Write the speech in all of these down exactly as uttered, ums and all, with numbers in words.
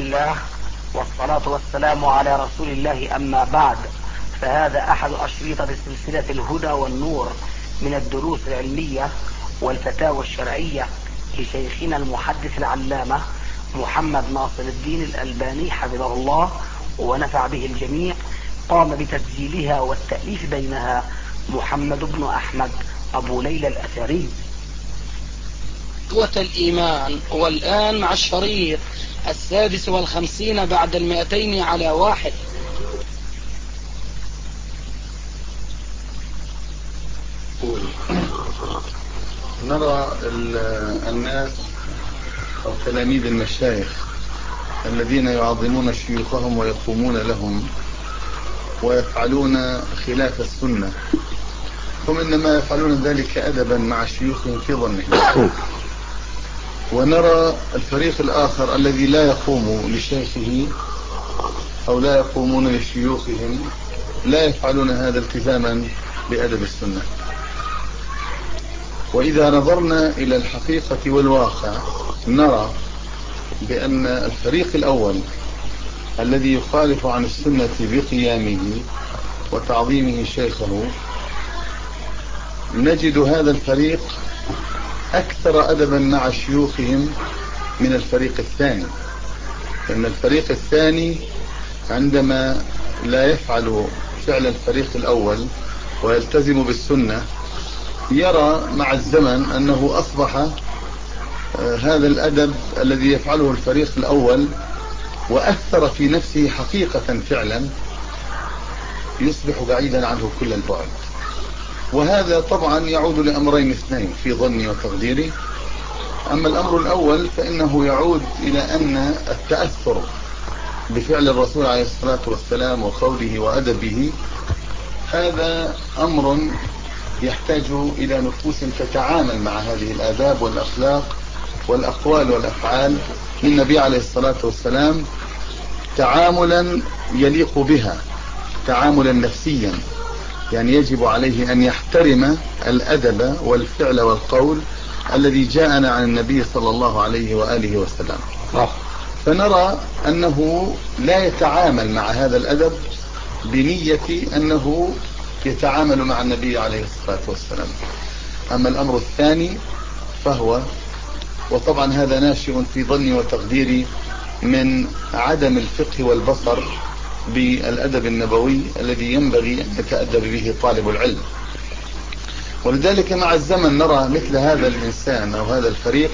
الله والصلاة والسلام على رسول الله، أما بعد، فهذا أحد أشرطة سلسلة الهدى والنور من الدروس العلمية والفتاوى الشرعية لشيخنا المحدث العلامة محمد ناصر الدين الألباني حفظه الله ونفع به الجميع. قام بتسجيلها والتأليف بينها محمد بن أحمد أبو ليلى الأثري. قوة الإيمان. والآن مع الشريط السادس والخمسين بعد المئتين على واحد. نرى الناس أو تلاميذ المشايخ الذين يعظمون شيوخهم ويقومون لهم ويفعلون خلاف السنة، هم إنما يفعلون ذلك أدبا مع شيوخهم في ظنهم. ونرى الفريق الآخر الذي لا يقوم لشيخه أو لا يقومون لشيوخهم، لا يفعلون هذا التزاما بأدب السنة. وإذا نظرنا إلى الحقيقة والواقع نرى بأن الفريق الأول الذي يخالف عن السنة بقيامه وتعظيمه شيخه، نجد هذا الفريق أكثر أدبا مع شيوخهم من الفريق الثاني. إن الفريق الثاني عندما لا يفعل فعل الفريق الأول ويلتزم بالسنة، يرى مع الزمن أنه أصبح هذا الأدب الذي يفعله الفريق الأول وأثر في نفسه حقيقة فعلا، يصبح بعيدا عنه كل البعد. وهذا طبعا يعود لأمرين اثنين في ظني وتقديري. أما الأمر الأول فإنه يعود إلى أن التأثر بفعل الرسول عليه الصلاة والسلام وقوله وأدبه هذا أمر يحتاج إلى نفوس تتعامل مع هذه الآداب والأخلاق والأقوال والأفعال للنبي عليه الصلاة والسلام تعاملا يليق بها، تعاملا نفسيا. يعني يجب عليه أن يحترم الأدب والفعل والقول الذي جاءنا عن النبي صلى الله عليه وآله وسلم. فنرى أنه لا يتعامل مع هذا الأدب بنية أنه يتعامل مع النبي عليه الصلاة والسلام. أما الأمر الثاني فهو، وطبعا هذا ناشئ في ظني وتقديري من عدم الفقه والبصر بالأدب النبوي الذي ينبغي أن يتأدب به طالب العلم. ولذلك مع الزمن نرى مثل هذا الإنسان أو هذا الفريق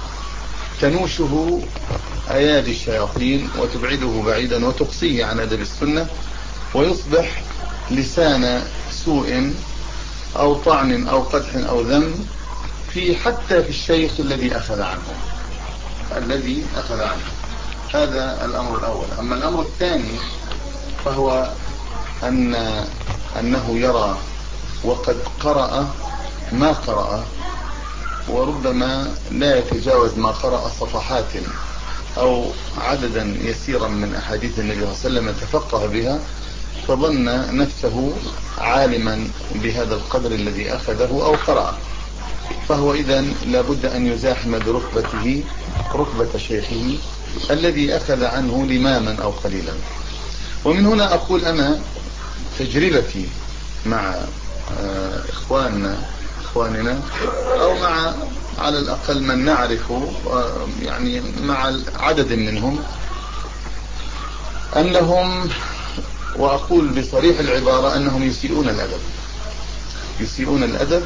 تنوشه أيادي الشياطين وتبعده بعيدا وتقصيه عن أدب السنة، ويصبح لسان سوء أو طعن أو قدح أو ذم في حتى في الشيخ الذي أخذ عنه الذي أخذ عنه هذا الأمر الأول. أما الأمر الثاني فهو أن أنه يرى وقد قرأ ما قرأ، وربما لا يتجاوز ما قرأ صفحات أو عددا يسيرا من أحاديث النبي صلى الله عليه وسلم تفقه بها، فظن نفسه عالما بهذا القدر الذي أخذه أو قرأ. فهو إذن لابد أن يزاحم بركبته ركبة شيخه الذي أخذ عنه لماما أو قليلا. ومن هنا أقول أنا تجربتي مع إخواننا إخواننا أو مع على الأقل من نعرف يعني مع عدد منهم، أنهم، وأقول بصريح العبارة، أنهم يسيئون الأدب يسيئون الأدب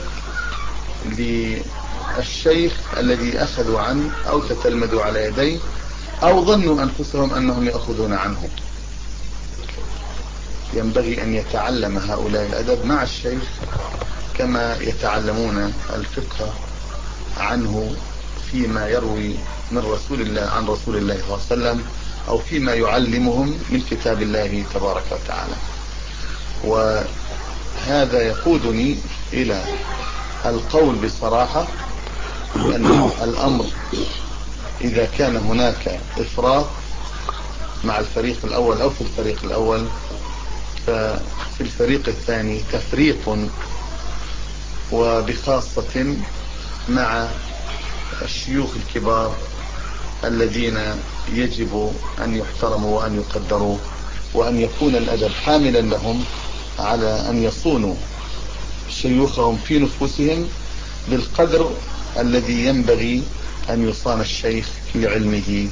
للشيخ الذي أخذوا عنه أو تتلمذوا على يديه أو ظنوا أنفسهم أنهم يأخذون عنه. ينبغي أن يتعلم هؤلاء الأدب مع الشيخ كما يتعلمون الفقه عنه فيما يروي من رسول الله عن رسول الله صلى الله عليه وسلم أو فيما يعلمهم من كتاب الله تبارك وتعالى. وهذا يقودني إلى القول بصراحة أن الأمر إذا كان هناك إفراط مع الفريق الأول أو في الفريق الأول، ففي الفريق الثاني تفريط، وبخاصة مع الشيوخ الكبار الذين يجب أن يحترموا وأن يقدروا، وأن يكون الأدب حاملا لهم على أن يصونوا شيوخهم في نفوسهم بالقدر الذي ينبغي أن يصان الشيخ في علمه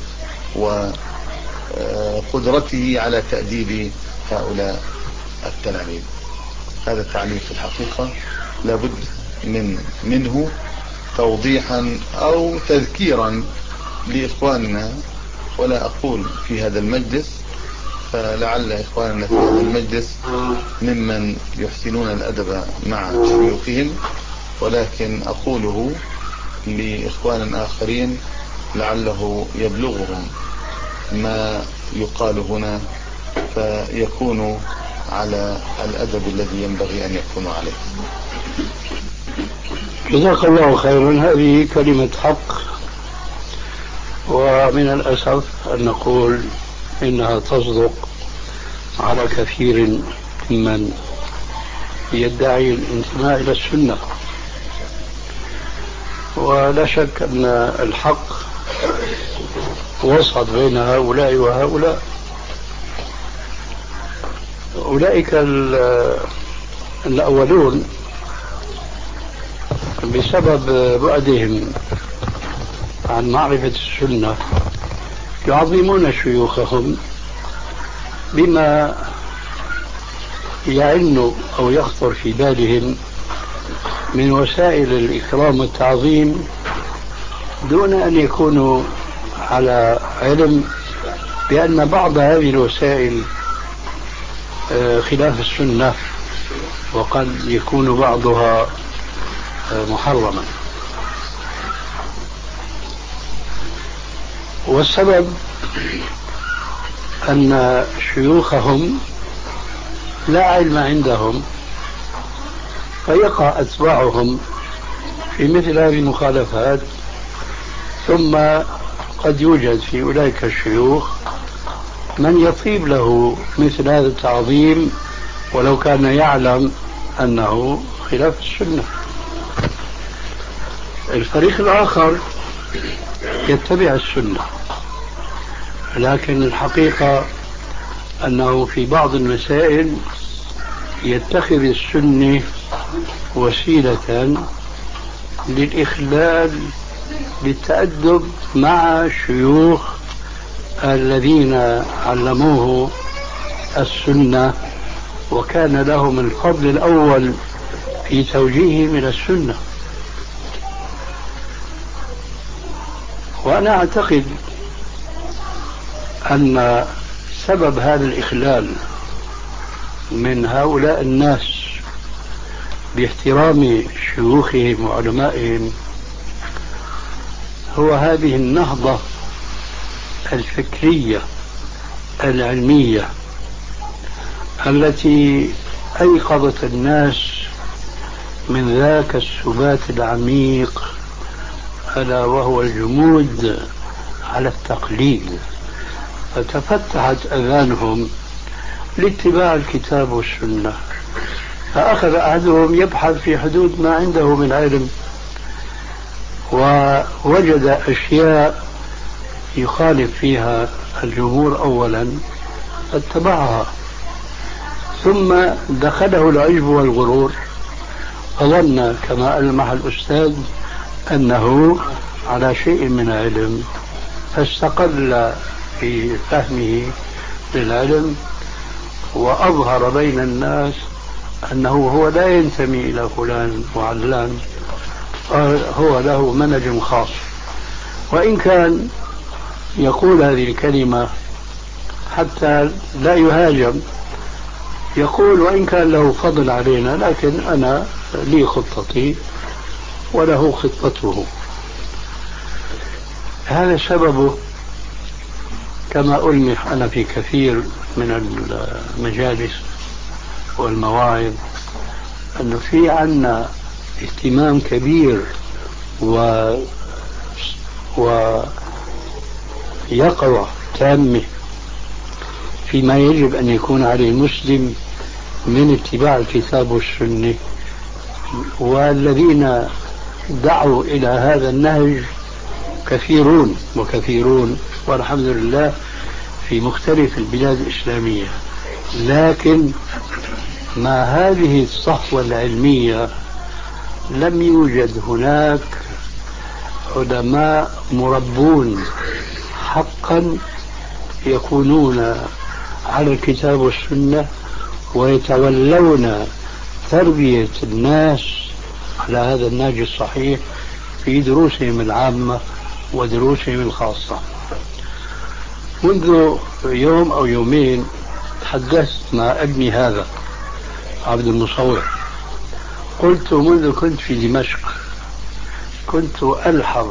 وقدرته على تأديب هؤلاء التلاميذ. هذا التعليم في الحقيقة لابد من منه توضيحا أو تذكيرا لإخواننا، ولا أقول في هذا المجلس، فلعل إخواننا في هذا المجلس ممن يحسنون الأدب مع شيوخهم، ولكن أقوله لإخوان آخرين لعله يبلغهم ما يقال هنا فيكونوا على الأدب الذي ينبغي أن يكونوا عليه. جزاك الله خيرا. هذه كلمة حق، ومن الأسف أن نقول إنها تصدق على كثير ممن يدعي الانتماء إلى السنة. ولا شك أن الحق وسط بين هؤلاء وهؤلاء. أولئك الأولون بسبب بعدهم عن معرفة السنة يعظمون شيوخهم بما يعن أو يخطر في بالهم من وسائل الإكرام والتعظيم، دون أن يكونوا على علم بأن بعض هذه الوسائل خلاف السنة، وقد يكون بعضها محرما. والسبب أن شيوخهم لا علم عندهم، فيقع أتباعهم في مثل هذه المخالفات. ثم قد يوجد في أولئك الشيوخ من يطيب له مثل هذا التعظيم ولو كان يعلم أنه خلاف السنة. الفريق الآخر يتبع السنة، لكن الحقيقة أنه في بعض المسائل يتخذ السنة وسيلة للإخلال بالتأدب مع الشيوخ الذين علموه السنة، وكان لهم الفضل الأول في توجيهه من السنة. وأنا أعتقد أن سبب هذا الإخلال من هؤلاء الناس باحترام شيوخهم وعلمائهم هو هذه النهضة الفكرية العلمية التي أيقظت الناس من ذاك السبات العميق، ألا وهو الجمود على التقليد، فتفتحت أذانهم لاتباع الكتاب والسنة. فأخذ أحدهم يبحث في حدود ما عنده من علم، ووجد أشياء يخالف فيها الجمهور أولا فاتبعها، ثم دخله العجب والغرور، فظن كما ألمح الأستاذ أنه على شيء من علم، فاستقل في فهمه للعلم وأظهر بين الناس أنه هو لا ينتمي إلى فلان وعلان، هو له منهج خاص. وإن كان يقول هذه الكلمة حتى لا يهاجم، يقول وإن كان له فضل علينا لكن أنا لي خطتي وله خطته. هذا سببه كما ألمح أنا في كثير من المجالس والمواعظ أنه في عنا اهتمام كبير و ويقظة تامة فيما يجب أن يكون عليه المسلم من اتباع الكتاب والسنة، والذين دعوا إلى هذا النهج كثيرون وكثيرون والحمد لله في مختلف البلاد الإسلامية. لكن مع هذه الصحوة العلمية لم يوجد هناك علماء مربون حقا يكونون على الكتاب والسنة ويتولون تربية الناس على هذا النهج الصحيح في دروسهم العامة ودروسهم الخاصة. منذ يوم أو يومين تحدثت مع ابني هذا عبد المصور، قلت منذ كنت في دمشق كنت ألحظ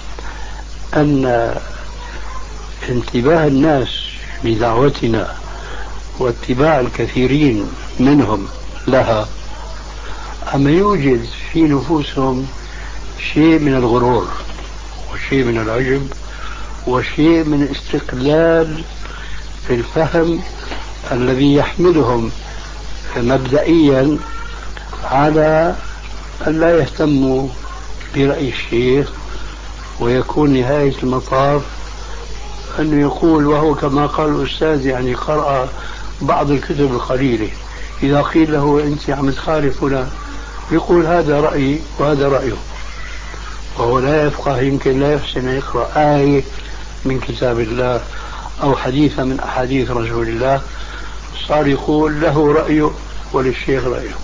أن انتباه الناس لدعوتنا واتباع الكثيرين منهم لها أما يوجد في نفوسهم شيء من الغرور وشيء من العجب وشيء من استقلال في الفهم الذي يحملهم مبدئيا على أن لا يهتموا برأي الشيخ، ويكون نهاية المطاف أنه يقول وهو كما قال الأستاذ يعني قرأ بعض الكتب القليلة، إذا قيل له أنت عم تخالفنا يقول هذا رأيي وهذا رأيه، وهو لا يفقه يمكن لا يحسن يقرأ آية من كتاب الله أو حديثا من أحاديث رسول الله صار يقول له رأيه وللشيخ رأيه.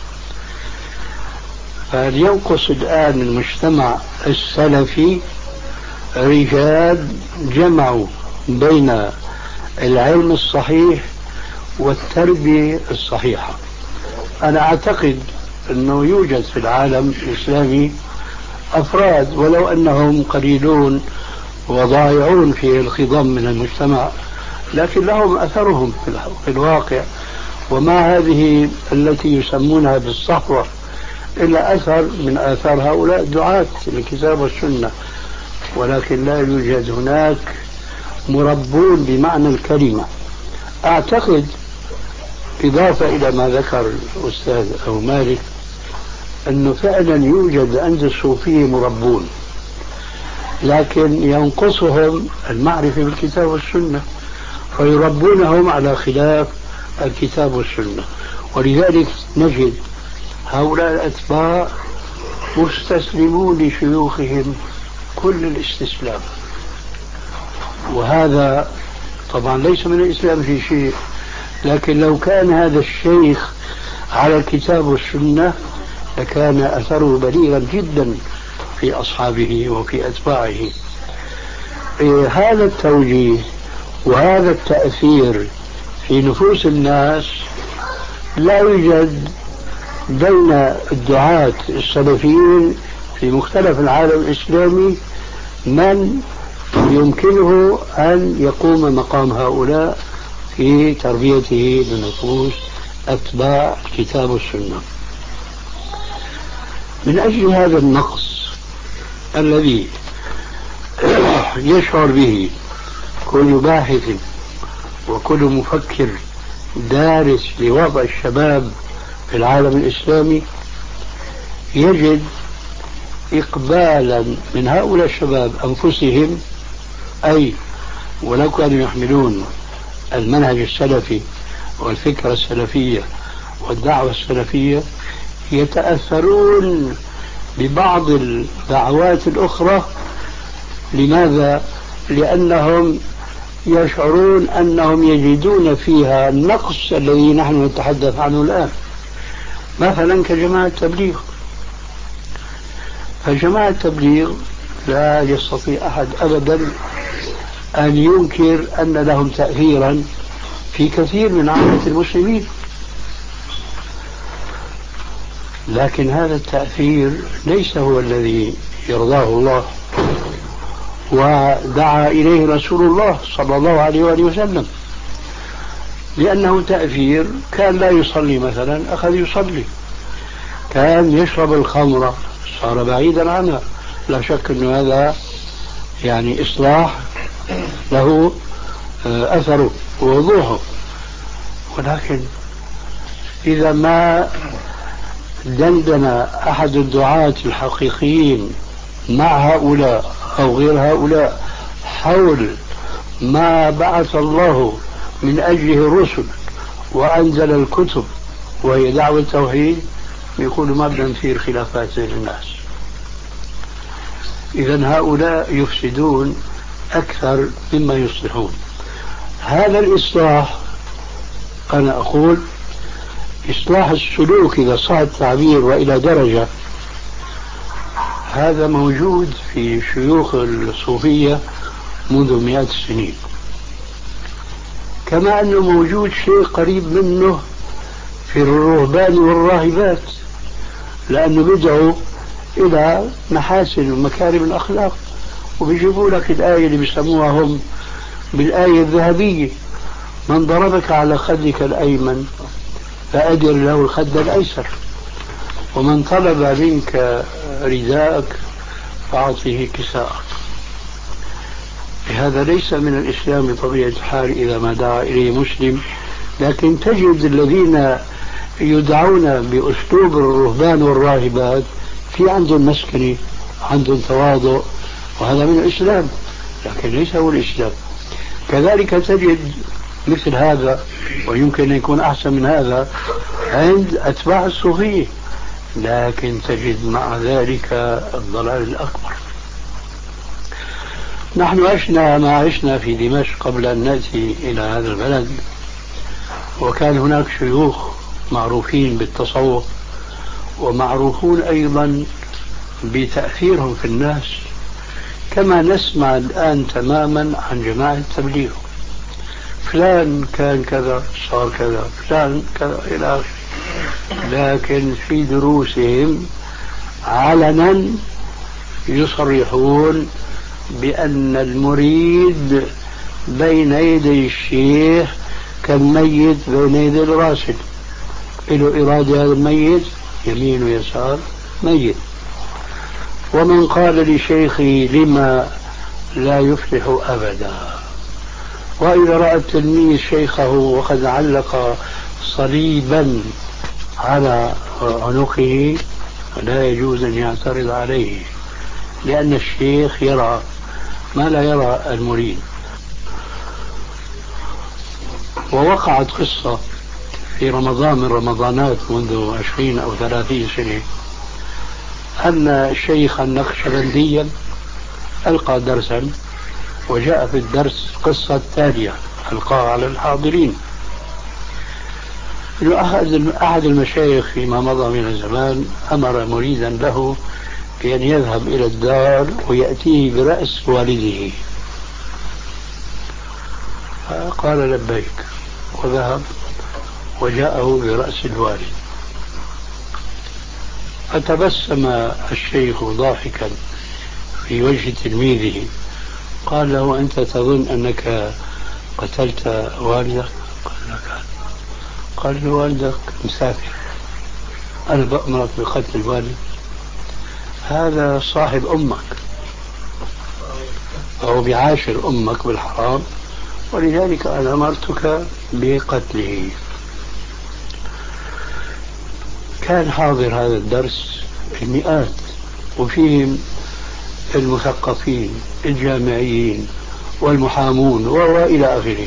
فهل ينقص الآن المجتمع السلفي رجال جمعوا بين العلم الصحيح والتربية الصحيحة؟ أنا أعتقد أنه يوجد في العالم الإسلامي أفراد ولو أنهم قليلون وضائعون في الخضم من المجتمع، لكن لهم أثرهم في الواقع، وما هذه التي يسمونها بالصحوة إلا أثر من آثار هؤلاء الدعاة للكتاب والسنة، ولكن لا يوجد هناك مربون بمعنى الكلمة. أعتقد إضافة إلى ما ذكر الأستاذ أو مالك أنه فعلا يوجد عند الصوفية مربون، لكن ينقصهم المعرفة بالكتاب والسنة فيربونهم على خلاف الكتاب والسنة، ولذلك نجد هؤلاء الأتباع مستسلمون لشيوخهم كل الاستسلام، وهذا طبعا ليس من الإسلام في شيء، لكن لو كان هذا الشيخ على الكتاب والسنة لكان أثره بليغا جدا في أصحابه وفي أتباعه. إيه هذا التوجيه وهذا التأثير في نفوس الناس لا يوجد بين الدعاة السلفيين في مختلف العالم الإسلامي من يمكنه أن يقوم مقام هؤلاء في تربيته لنفوس أتباع الكتاب والسنة. من أجل هذا النقص الذي يشعر به كل باحث وكل مفكر دارس لوضع الشباب في العالم الإسلامي، يجد إقبالا من هؤلاء الشباب أنفسهم، أي ولو كانوا يحملون المنهج السلفي والفكرة السلفية والدعوة السلفية، يتأثرون ببعض الدعوات الأخرى. لماذا؟ لأنهم يشعرون أنهم يجدون فيها النقص الذي نحن نتحدث عنه الآن، مثلا كجماعة التبليغ. فجماعة التبليغ لا يستطيع أحد أبدا أن ينكر أن لهم تأثيرا في كثير من عامة المسلمين، لكن هذا التأثير ليس هو الذي يرضاه الله ودعا إليه رسول الله صلى الله عليه وآله وسلم، لأنه تأثير كان لا يصلي مثلا أخذ يصلي، كان يشرب الخمر صار بعيدا عنها، لا شك أن هذا يعني إصلاح له أثره ووضوحه. ولكن إذا ما دندن أحد الدعاة الحقيقيين مع هؤلاء أو غير هؤلاء حول ما بعث الله من أجله الرسل وأنزل الكتب وهي دعوة التوحيد، يقولوا ما بدنا نثير خلافات بين الناس. إذن هؤلاء يفسدون أكثر مما يصلحون. هذا الإصلاح أنا أقول إصلاح السلوك إذا صح التعبير وإلى درجة، هذا موجود في شيوخ الصوفية منذ مئات السنين، كما أنه موجود شيء قريب منه في الرهبان والراهبات، لأنه بدعوا إلى محاسن ومكارم الأخلاق، وبيجيبوا لك الآية اللي بيسموها هم بالآية الذهبية: من ضربك على خدك الأيمن فأدر له الخد الأيسر، ومن طلب منك رداءك فأعطيه كساءك. هذا ليس من الإسلام بطبيعة الحال إذا ما دعا إليه مسلم، لكن تجد الذين يدعون بأسلوب الرهبان والراهبات في عندهم مسكنة، عندهم تواضع، وهذا من الإسلام، لكن ليس هو الإسلام. كذلك تجد مثل هذا، ويمكن أن يكون أحسن من هذا، عند أتباع الصوفية، لكن تجد مع ذلك الضلال الأكبر. نحن عشنا ما عشنا في دمشق قبل أن نأتي إلى هذا البلد، وكان هناك شيوخ معروفين بالتصوف ومعروفون أيضا بتأثيرهم في الناس، كما نسمع الآن تماما عن جماعة التبليغ: فلان كان كذا صار كذا، فلان كذا إلى آخره. لكن في دروسهم علنا يصرحون بأن المريد بين يدي الشيخ كالميت بين يدي الراشد، له إرادة هذا الميت يمين ويسار ميت. ومن قال لشيخي لما لا يفلح أبدا، وإذا رأى التلميذ شيخه وقد علق صليبا على عنقه لا يجوز أن يعترض عليه، لأن الشيخ يرى ما لا يرى المريد. ووقعت قصة في رمضان من رمضانات منذ عشرين أو ثلاثين سنة، أن شيخا نقشبنديا ألقى درسا، وجاء في الدرس قصة تالية ألقاها على الحاضرين: أحد المشايخ فيما مضى من الزمان أمر مريدا له بأن يذهب إلى الدار ويأتيه برأس والده، فقال لبيك، وذهب وجاءه برأس الوالد. فتبسم الشيخ ضاحكا في وجه تلميذه، قال له: أنت تظن أنك قتلت والدك؟ قال لك. قال له: والدك مسافر، أنا بأمرك بقتل الوالد؟ هذا صاحب أمك أو بعاشر أمك بالحرام، ولذلك أنا أمرتك بقتله. كان حاضر هذا الدرس المئات، وفيهم المثقفين الجامعيين والمحامون وإلى آخره،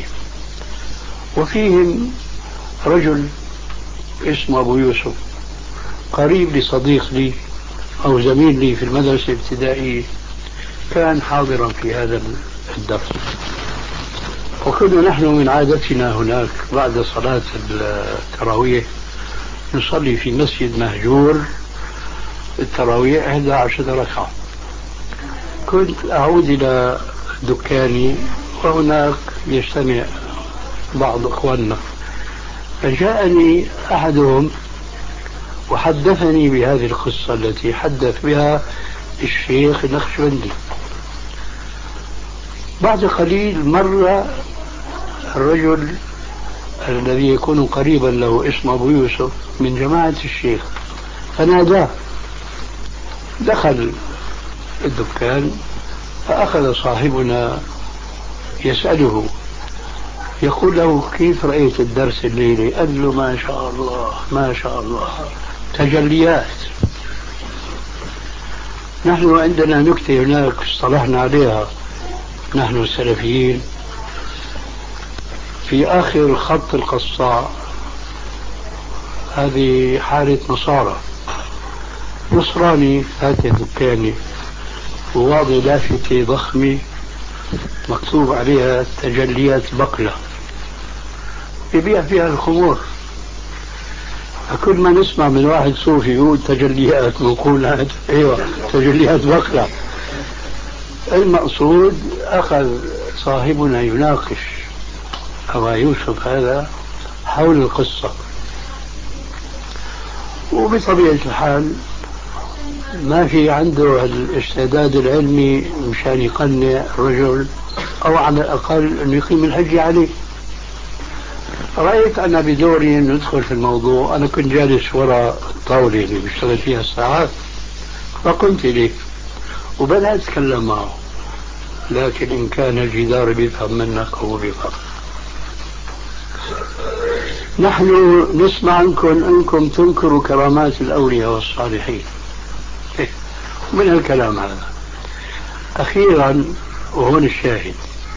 وفيهم رجل اسمه أبو يوسف قريب لصديق لي أو زميل لي في المدرسة الابتدائية، كان حاضرا في هذا الدرس. وكنا نحن من عادتنا هناك بعد صلاة التراويح نصلي في مسجد مهجور التراويح إحدى عشرة ركعة. كنت أعود إلى دكاني وهناك يجتمع بعض أخواننا، فجاءني أحدهم وحدثني بهذه القصة التي حدث بها الشيخ النقشبندي. بعد قليل مر الرجل الذي يكون قريبا له اسمه أبو يوسف من جماعة الشيخ، فناداه. دخل الدكان فأخذ صاحبنا يسأله، يقول له: كيف رأيت الدرس الليلة؟ قال له: ما شاء الله ما شاء الله، تجليات. نحن عندنا نكتة هناك اصطلحنا عليها نحن السلفيين: في آخر خط القصاء هذه حالة نصارى، نصراني فاتح دكاني وواضع لافتة ضخمة مكتوب عليها تجليات بقلة، يبيع فيها الخمور. كل ما نسمع من واحد صوفي يقول تجليات منقولات، ايوه تجليات بقلة. المقصود أخذ صاحبنا يناقش أبا يوسف هذا حول القصة، وبطبيعة الحال ما في عنده الاستعداد العلمي مشان يقنع الرجل أو على الأقل أن يقيم الحجة عليه. رأيت أنا بدوري أن ندخل في الموضوع. أنا كنت جالس وراء الطاولة اللي بيشتغل فيها الساعات، فقمت إليه وبدأت أتكلم معه، لكن إن كان الجدار بيفهم منك هو بيفهم. نحن نسمع عنكم أنكم تنكروا كرامات الأولياء والصالحين من الكلام هذا. أخيرا وهون الشاهد،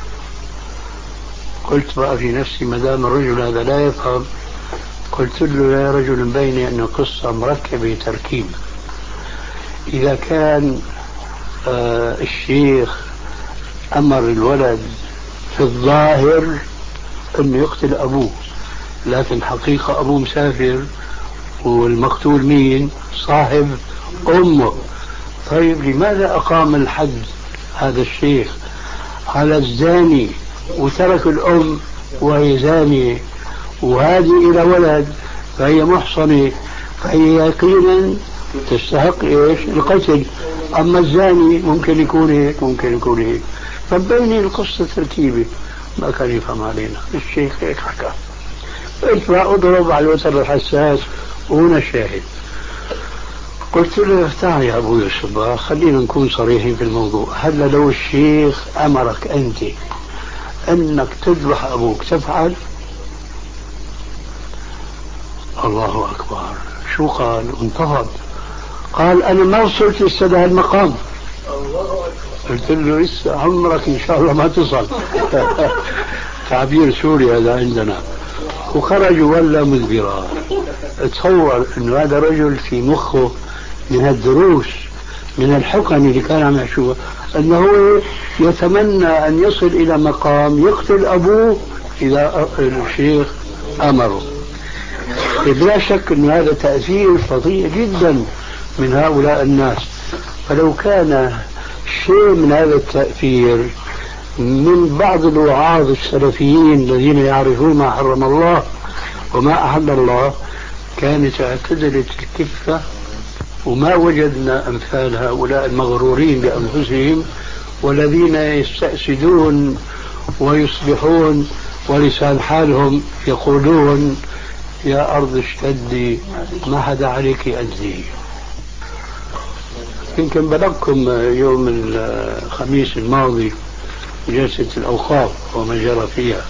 قلت بقى في نفسي ما دام الرجل هذا لا يفهم، قلت له يا رجل بيني أن القصة مركبة تركيب. إذا كان آه الشيخ أمر الولد في الظاهر أنه يقتل أبوه، لكن حقيقة أبوه مسافر والمقتول مين؟ صاحب أمه. طيب لماذا أقام الحد هذا الشيخ على الزاني وترك الأم وهي زانية، وهذه إلى ولد فهي محصنة فهي يقينا تستحق إيش؟ القتل. أما الزاني ممكن يكون هيك ممكن يكون هيك. فبيني القصة تركيبة ما كان يفهم علينا الشيخ هيك حكى. قلت لا أضرب على الوتر الحساس وهنا الشاهد. قلت له تعال يا أبو يوسف خلينا نكون صريحين في الموضوع. هلا لو الشيخ أمرك أنت أنك تذبح أبوك تفعل؟ الله أكبر. شو قال؟ انتفض. قال أنا ما وصلت لسه المقام. قلت له لسه عمرك إن شاء الله ما تصل. تعبير سوري هذا عندنا. وخرج ولا مدبرا. تصور أنه هذا رجل في مخه من الدروس من الحقن اللي كان عم يحشوها أنه يتمنى أن يصل إلى مقام يقتل أبوه إذا الشيخ أمره. بلا شك أن هذا تأثير فظيع جدا من هؤلاء الناس. فلو كان شيء من هذا التأثير من بعض الوعاظ السلفيين الذين يعرفون ما حرم الله وما أحل الله كانت اعتدلت الكفة، وما وجدنا أمثال هؤلاء المغرورين بأنفسهم والذين يستأسدون ويصبحون ولسان حالهم يقولون يا أرض اشتدي ما حدا عليك أجزي. يمكن بلغكم يوم الخميس الماضي جلسة الأوقاف وما جرى فيها.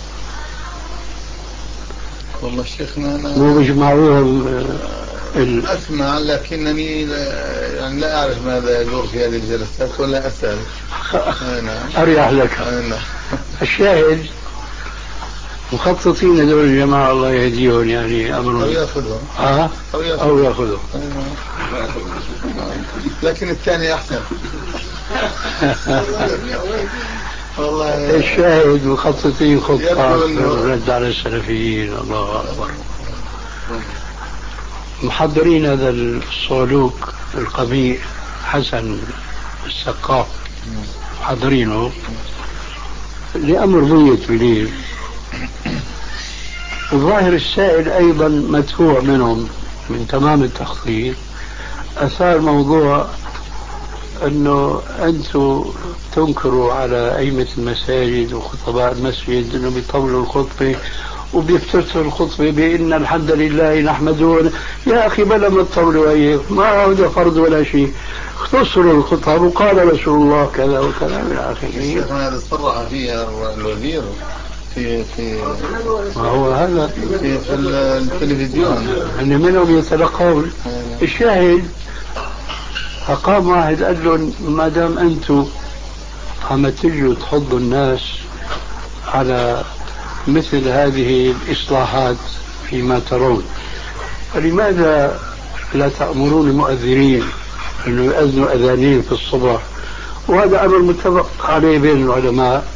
والله شيخنا أنا مو بيجمعوهم ال... أسمع لكنني يعني لا أعرف ماذا يدور في هذه الجلسات ولا أسأل. أريح لك. الشاهد مخططين دول الجماعة الله يهديهم يعني أمرهم أو يأخذهم آه؟ أو يأخذهم لكن الثاني أحسن. والله الشاهد مخططين خطة الرد على السلفيين. الله أكبر. محضرين هذا الصولوك القبيح حسن السقاف محضرينه لأمر ضيق بليل. الظاهر السائل أيضا مدفوع منهم من تمام التخطيط. أثار موضوع أنه أنتم تنكروا على أئمة المساجد وخطباء المسجد أنه بيطولوا الخطبة وبيفتتحوا الخطبة بأن الحمد لله نحمده. يا أخي بلا ما تطولوا أيه ما هذا فرض ولا شيء. اختصروا الخطب وقال رسول الله كذا وكذا من آخره. هذا صرح فيها الوزير في في ما هو هذا في, في التلفزيون أن منهم يتلقون. الشاهد فقام واحد قال له ما دام أنتم عم تجوا تحضوا الناس على مثل هذه الإصلاحات فيما ترون، فلماذا لا تأمرون المؤذنين أنه يؤذنوا أذانين في الصبح؟ وهذا أمر متفق عليه بين العلماء.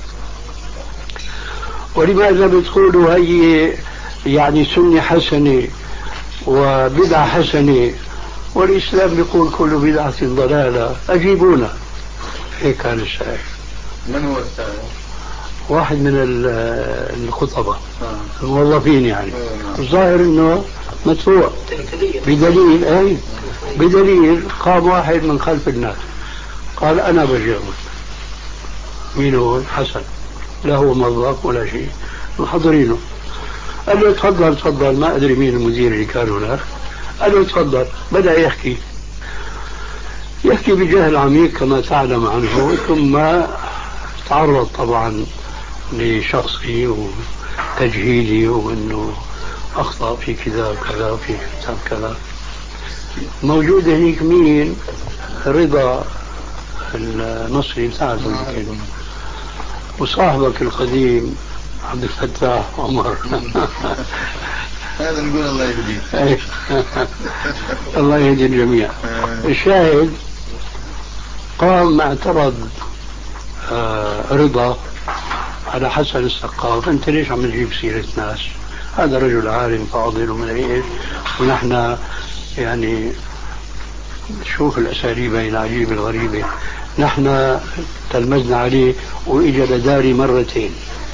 ولماذا بتقولوا هي يعني سنة حسنة وبدعة حسنة والإسلام يقول كل بدعة ضلالة؟ أجيبونا. هيك كان الشاعر. من هو الشاعر؟ واحد من الخطباء الموظفين يعني. الظاهر انه مدفوع بدليل اي بدليل قام واحد من خلف الناس قال انا بجاوب. مين هو؟ حسن، لا هو موظف ولا شيء، محضرينه. قال له تفضل تفضل، ما ادري مين المدير اللي كان هناك. قال له تفضل. بدأ يحكي يحكي بجهل عميق كما تعلم عنه، ثم تعرض طبعا لشخصي وتجهيلي وانه اخطأ في كذا وكذا وفي كتاب كذا. موجود هنيك مين؟ رضا المصري بتاعته يمكن، وصاحبك القديم عبد الفتاح عمر. هذا نقول الله يهديه. الله يهدي الجميع. الشاهد قام اعترض آه رضا على حسن السقاف، انت ليش عم تجيب سيرة ناس؟ هذا رجل عالم فاضل ومن ايش، ونحن يعني شوف الاساليب العجيبة الغريبة. نحن تلمذنا عليه واجى لداري مرتين.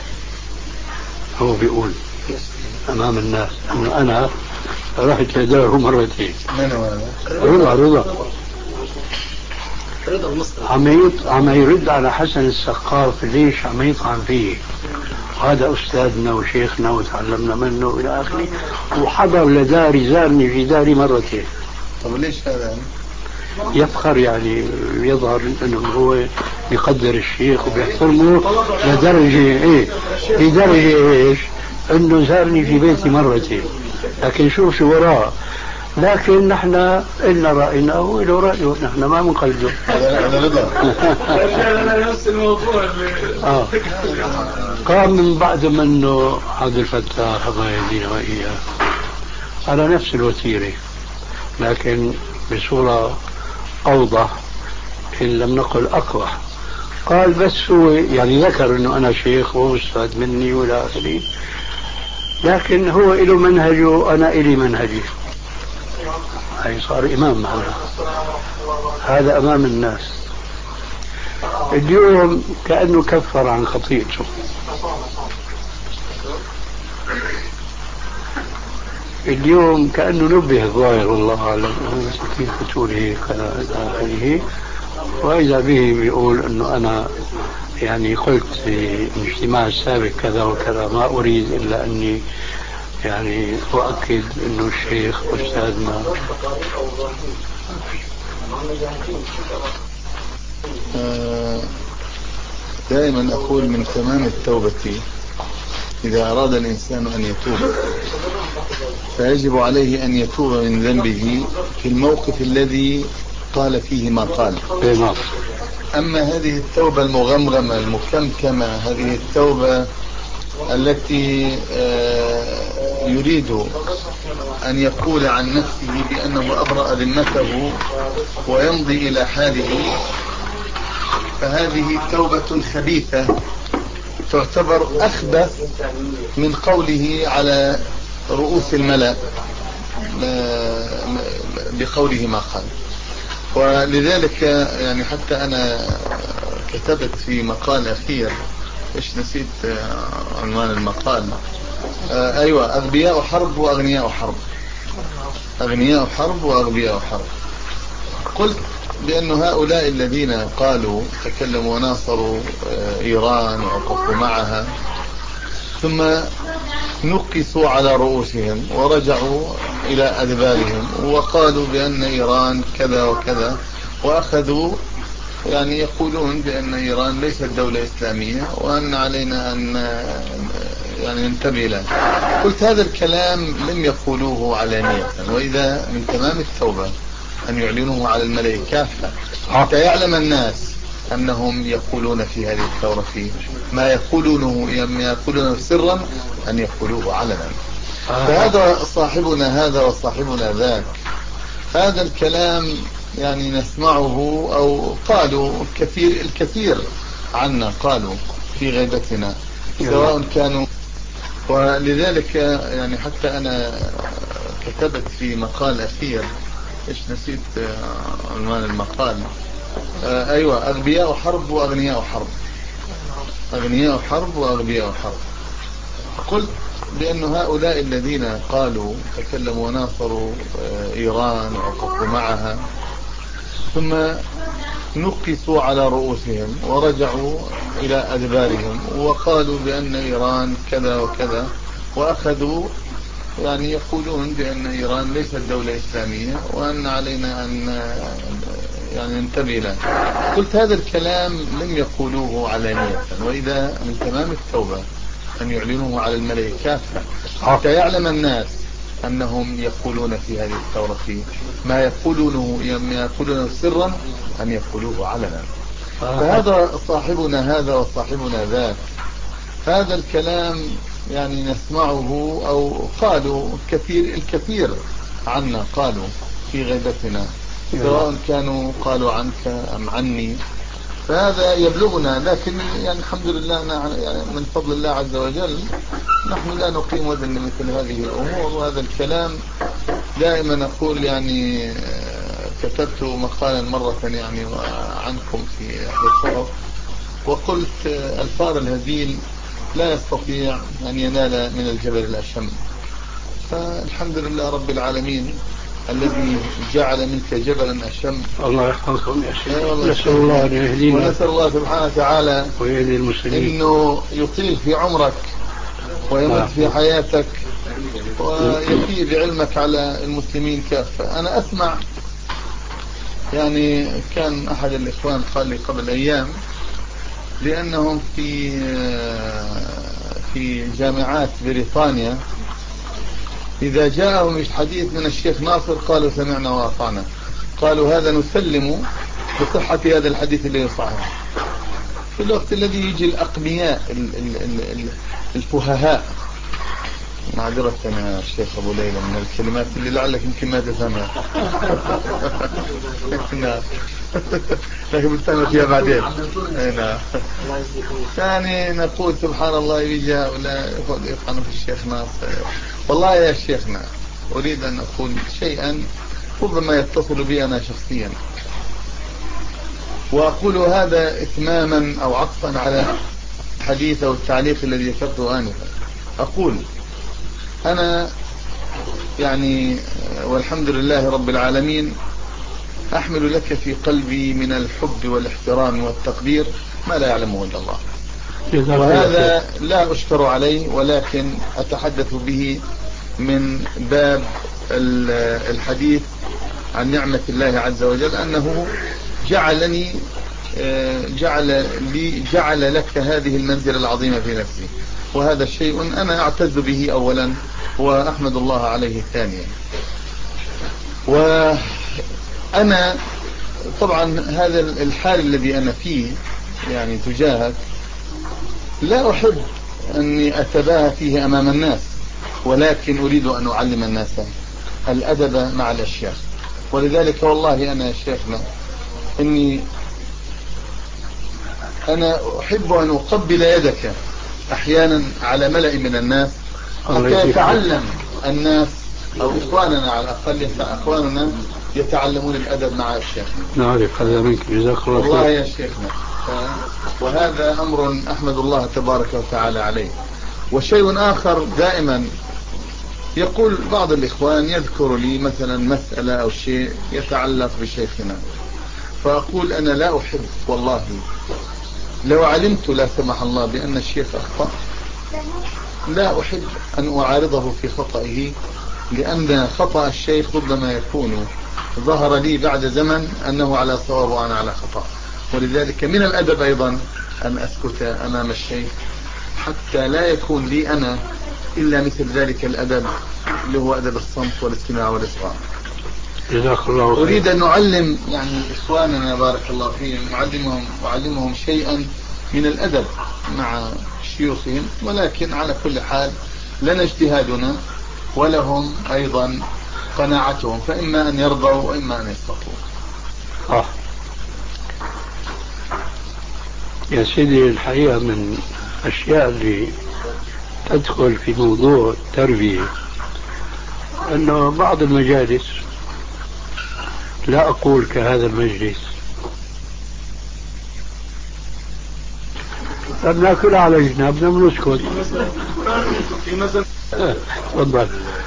هو بيقول امام الناس انه انا رحت لداره مرتين. من هو هذا؟ رضا رضا رضا المصري عم عم يرد على حسن السقاف، ليش عم يطعن فيه؟ هذا أستاذنا وشيخنا وتعلمنا منه إلى آخره، وحضر لداري، زارني في داري مرتين. طب ليش هذا؟ يفخر يعني، يظهر أنه هو يقدر الشيخ وبيحترمه لدرجة إيه، لدرجة إيش أنه زارني في بيتي مرتين. لكن شوف شو وراه. لكن نحن إلنا رأينا وإله رأيه، نحن ما منقلده. هذا رضا. نفس الموضوع. آه. قام من بعد منه عبد الفتاح الله يهدينا وإياه على نفس الوتيرة، لكن بصورة أوضح إن لم نقل أقبح. قال بس هو يعني ذكر أنه أنا شيخ وأستاذ مني ولا آخره، لكن هو له منهجه وأنا إلي منهجي. هي صار إمام معنا، هذا أمام الناس. اليوم كأنه كفر عن خطيئته. اليوم كأنه نبه الظاهر والله أعلم كيف تقول هيك آخره. وإذا به بيقول أنه أنا يعني قلت في الاجتماع السابق كذا وكذا، ما أريد إلا أني يعني أؤكد أنه الشيخ أستاذنا. دائما أقول من تمام التوبة إذا أراد الإنسان أن يتوب فيجب عليه أن يتوب من ذنبه في الموقف الذي قال فيه ما قال. أما هذه التوبة المغمغمة المكمكمة، هذه التوبة التي يريد أن يقول عن نفسه بأنه أبرأ ذمته ويمضي إلى حاله، فهذه توبة خبيثة تعتبر أخبث من قوله على رؤوس الملأ بقوله ما قال. ولذلك يعني حتى أنا كتبت في مقال أخير، إيش نسيت عنوان المقال، آه أيوة، أغبياء حرب وأغنياء حرب. أغنياء حرب وأغبياء حرب. قلت بأن هؤلاء الذين قالوا تكلموا وناصروا إيران ووقفوا معها ثم نقصوا على رؤوسهم ورجعوا إلى أدبارهم وقالوا بأن إيران كذا وكذا، وأخذوا يعني يقولون بأن إيران ليست دولة إسلامية وأن علينا أن يعني ننتبه له. قلت هذا الكلام لم يقولوه علانية، وإذا من تمام التوبة أن يعلنوه على الملأ كافة حتى يعلم الناس أنهم يقولون في هذه الثورة ما يقولونه ما يقولونه سرا أن يقولوه علنا. فهذا صاحبنا هذا وصاحبنا ذاك، هذا الكلام يعني نسمعه أو قالوا كثير الكثير عنا، قالوا في غيبتنا سواء كانوا. ولذلك يعني حتى أنا كتبت في مقال أخير، إيش نسيت عنوان المقال، آه أيوة، أغبياء حرب وأغنياء حرب، أغنياء حرب وأغبياء حرب. قلت بأن هؤلاء الذين قالوا تكلموا وناصروا آه إيران ووقفوا معها، ثم نقصوا على رؤوسهم ورجعوا إلى أدبارهم وقالوا بأن إيران كذا وكذا، وأخذوا يعني يقولون بأن إيران ليست دولة إسلامية وأن علينا أن يعني ننتبه له. قلت هذا الكلام لم يقولوه علانية، وإذا من تمام التوبة أن يعلنوه على الملأ كافة حتى يعلم الناس أنهم يقولون في هذه الثورة ما يقولونه ما يقولونه سرا أن يقولوه علنا. فهذا صاحبنا هذا وصاحبنا ذاك، هذا الكلام يعني نسمعه أو قالوا كثير الكثير عنا، قالوا في غيبتنا سواء كانوا قالوا عنك أم عني، فهذا يبلغنا. لكن يعني الحمد لله يعني من فضل الله عز وجل نحن لا نقيم وزن مثل هذه الأمور. وهذا الكلام دائما أقول، يعني كتبت مقالا مرة يعني عنكم في أحد الصحف وقلت الفار الهزيل لا يستطيع أن ينال من الجبل الأشم. فالحمد لله رب العالمين الذي جعل منك جبلا أشم. الله يحفظكم يا شيخ. نسأل الله أن يهدينا، ونسأل الله سبحانه وتعالى ويهدي المسلمين، إنه يطيل في عمرك ويمد في حياتك ويفي بعلمك على المسلمين كافة. أنا أسمع يعني كان أحد الإخوان قال لي قبل أيام لأنهم في في جامعات بريطانيا إذا جاءهم الحديث من الشيخ ناصر قالوا سمعنا وأطعنا، قالوا هذا نسلم بصحة هذا الحديث اللي يصحح. في الوقت الذي يجي الأقنياء الفههاء، معذرة يا الشيخ أبو ليلى من الكلمات اللي لعلك يمكن ما تفهمها لكن بتفهم فيها بعدين. نعم. ثاني نقول سبحان الله يجي هؤلاء يطعنوا في الشيخ ناصر. والله يا شيخنا أريد أن أقول شيئا ربما يتصل بي أنا شخصيا، وأقول هذا إتماما أو عطفا على حديث أو التعليق الذي ذكرته آنفا. أقول أنا يعني والحمد لله رب العالمين أحمل لك في قلبي من الحب والاحترام والتقدير ما لا يعلمه إلا الله، وهذا لا أشكر عليه، ولكن أتحدث به من باب الحديث عن نعمة الله عز وجل، أنه جعلني جعل لي جعل لك هذه المنزلة العظيمة في نفسي، وهذا الشيء أنا أعتز به أولا وأحمد الله عليه ثانيا. وأنا طبعا هذا الحال الذي أنا فيه يعني تجاهك لا أحب أني أتباهى فيه أمام الناس، ولكن أريد أن أعلم الناس الأدب مع الأشياء. ولذلك والله أنا يا شيخنا إني أنا أحب أن أقبل يدك أحيانا على ملأ من الناس حتى يتعلم الناس أو إخواننا على الأقل أخواننا يتعلمون الأدب مع الشيخنا. نعرف هذا منك، جزاك الله خير. والله يا شيخنا، وهذا أمر أحمد الله تبارك وتعالى عليه. وشيء آخر دائما يقول بعض الإخوان يذكر لي مثلا مسألة أو شيء يتعلق بشيخنا، فأقول أنا لا أحب والله لو علمت لا سمح الله بأن الشيخ أخطأ لا أحب أن أعارضه في خطئه، لأن خطأ الشيخ ربما يكون ظهر لي بعد زمن أنه على صواب وأنا على خطأ. ولذلك من الأدب أيضا أن أسكت أمام الشيخ حتى لا يكون لي أنا إلا مثل ذلك الأدب اللي هو أدب الصمت والاستماع والإصغاء. جزاك الله خير. أريد أن نعلم يعني إخواننا بارك الله فيهم، أعلمهم أعلمهم شيئا من الأدب مع شيوخهم، ولكن على كل حال لنا اجتهادنا ولهم أيضا قناعتهم، فإما أن يرضوا وإما أن يسقطوا. آه. يا سيدي الحقيقة من الأشياء اللي تدخل في موضوع التربية أنه بعض المجالس، لا أقول كهذا المجلس، لم ناكل على جنابنا بنسكت. في مثل تفضل.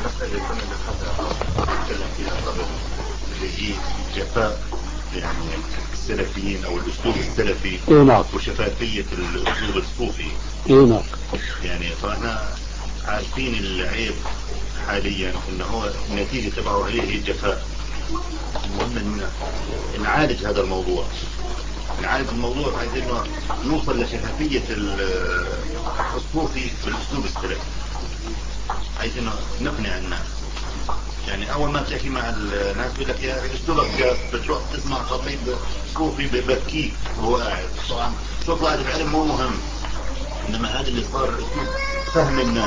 اللي هي جفاء يعني السلفيين او الاسلوب السلفي نعم. وشفافية الاسلوب الصوفي. نعم. يعني فاحنا عارفين العيب حاليا انه هو النتيجة تبعه هي الجفاء. المهم ان نعالج هذا الموضوع، نعالج الموضوع بحيث انه نوصل لشفافية الصوفي بالاسلوب السلفي، بحيث انه نقنع الناس. يعني اول ما تحكي مع الناس بيقول لك يا اسلوبك جاف، بتروح تسمع خطيب صوفي ببكيك وهو قاعد. طبعا صوت قاعد العلم مو مهم، انما هذا اللي صار اسلوب فهم الناس.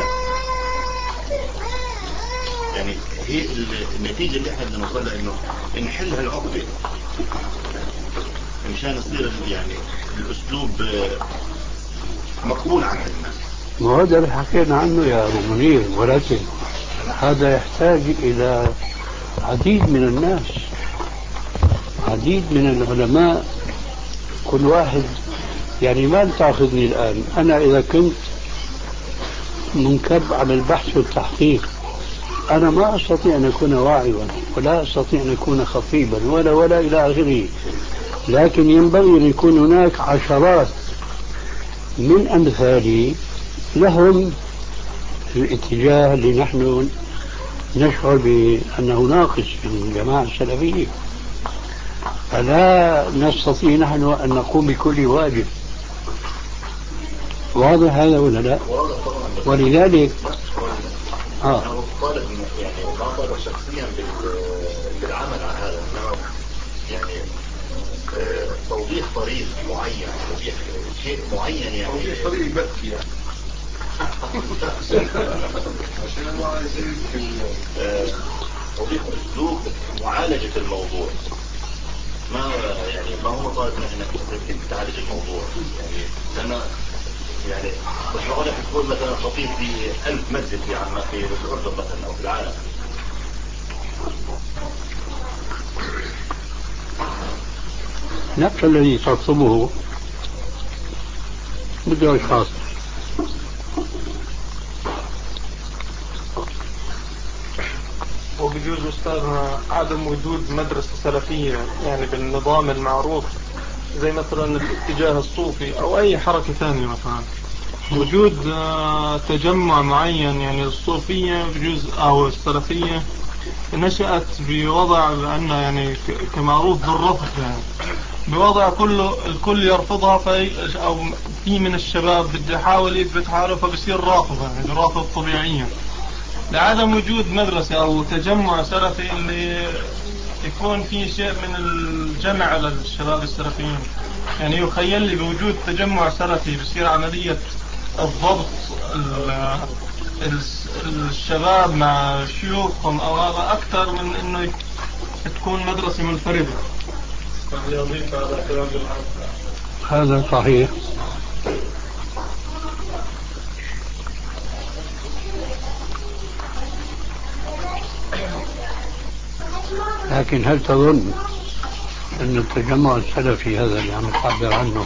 يعني هي النتيجة اللي احنا بدنا نوصل لها انه نحل هالعقدة مشان يصير يعني الاسلوب مقبول عند الناس. وهذا اللي حكينا عنه يا أبو منير، ولكن هذا يحتاج إلى عديد من الناس، عديد من العلماء، كل واحد. يعني ما تأخذني الآن أنا إذا كنت منكب على البحث والتحقيق، أنا ما أستطيع أن أكون واعظا ولا أستطيع أن أكون خطيبا ولا ولا إلى آخره، لكن ينبغي أن يكون هناك عشرات من أمثالي لهم الاتجاه اللي نحن نشعر بأنه ناقص في الجماعة السلفية، فلا نستطيع نحن أن نقوم بكل واجب. واضح هذا ولا لا؟ ولذلك اه انا طالب يعني ما طالب شخصيا بالعمل على هذا، انما يعني آه توضيح طريق معين، توضيح شيء معين، يعني توضيح طريق بكي يعني عشان ما يصير توضيح اسلوب معالجة الموضوع. ما يعني ما هو طالب انك انك تعالج الموضوع، يعني لان يعني مش معقول تكون مثلا خطيب في ألف مسجد في عمان في الأردن مثلا أو في العالم. نفس الذي تطلبه بده أشخاص. وبجوز أستاذنا عدم وجود مدرسة سلفية يعني بالنظام المعروف، زي مثلا الاتجاه الصوفي أو أي حركة ثانية، مثلا وجود تجمع معين يعني الصوفية بجوز أو السلفية نشأت بوضع بأن يعني كمعروف بالرفض، يعني بوضع كله الكل يرفضها، في أو في من الشباب بده يحاول يثبت حاله فبصير رافض، يعني رافض طبيعيا، لعدم وجود مدرسة أو تجمع سلفي اللي يكون في شيء من الجمع على الشباب السلفيين. يعني يخيل لي بوجود تجمع سلفي بصير عملية الضبط الشباب مع شيوخهم أو هذا أكثر من إنه تكون مدرسة منفردة. هذا صحيح. لكن هل تظن أن التجمع السلفي هذا اللي عم تعبر عنه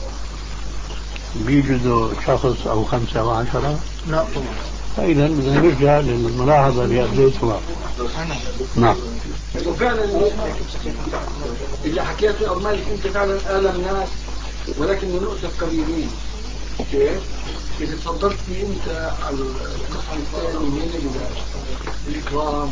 بيجده شخص أو خمسة أو عشرة؟ لا طبعا. فإذا بدنا نرجع للملاحظة اللي أبديتها. نعم. وفعلا اللي حكيته أو مالك أنت فعلا آلم ناس، ولكن نؤسف قليلين. كيف؟ إذا تفضلت أنت على القسم الثاني من الإكرام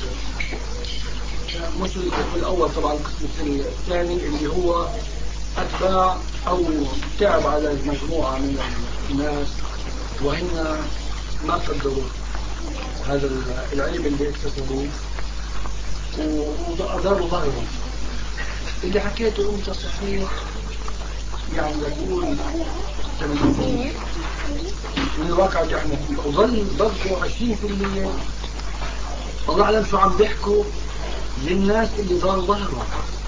مش القسم الأول طبعا، القسم الثاني اللي هو أتباع أو تعب على مجموعة من الناس وهن ما قدروا هذا العيب اللي اكتسبوه، وأداروا ظهرهم. اللي حكيته أنت صحيح، يعني بقول ثمانين من الواقع اللي احنا فيه، وظل ضربوا عشرين بالمية الله أعلم شو عم بيحكوا للناس اللي داروا ظهرهم.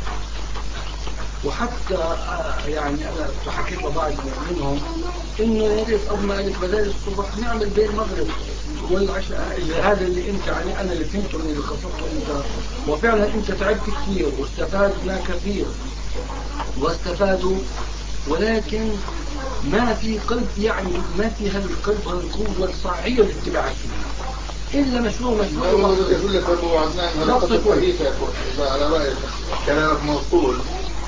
وحتى يعني أنا حكيت لبعض منهم إنه يا ريت قبل ما بدال الصبح نعمل بين المغرب والعشاء، اللي هذا اللي أنت يعني أنا اللي فهمته من اللي خططته أنت، وفعلا أنت تعبت كثير واستفادنا كثير واستفادوا، ولكن ما في قلب، يعني ما في هالقلب والقوة والصاعية لاتباع السنة إلا مشروع مشروع. يقول لك أبو عدنان هذا قصة حديثة على رأيك كلامك موصول.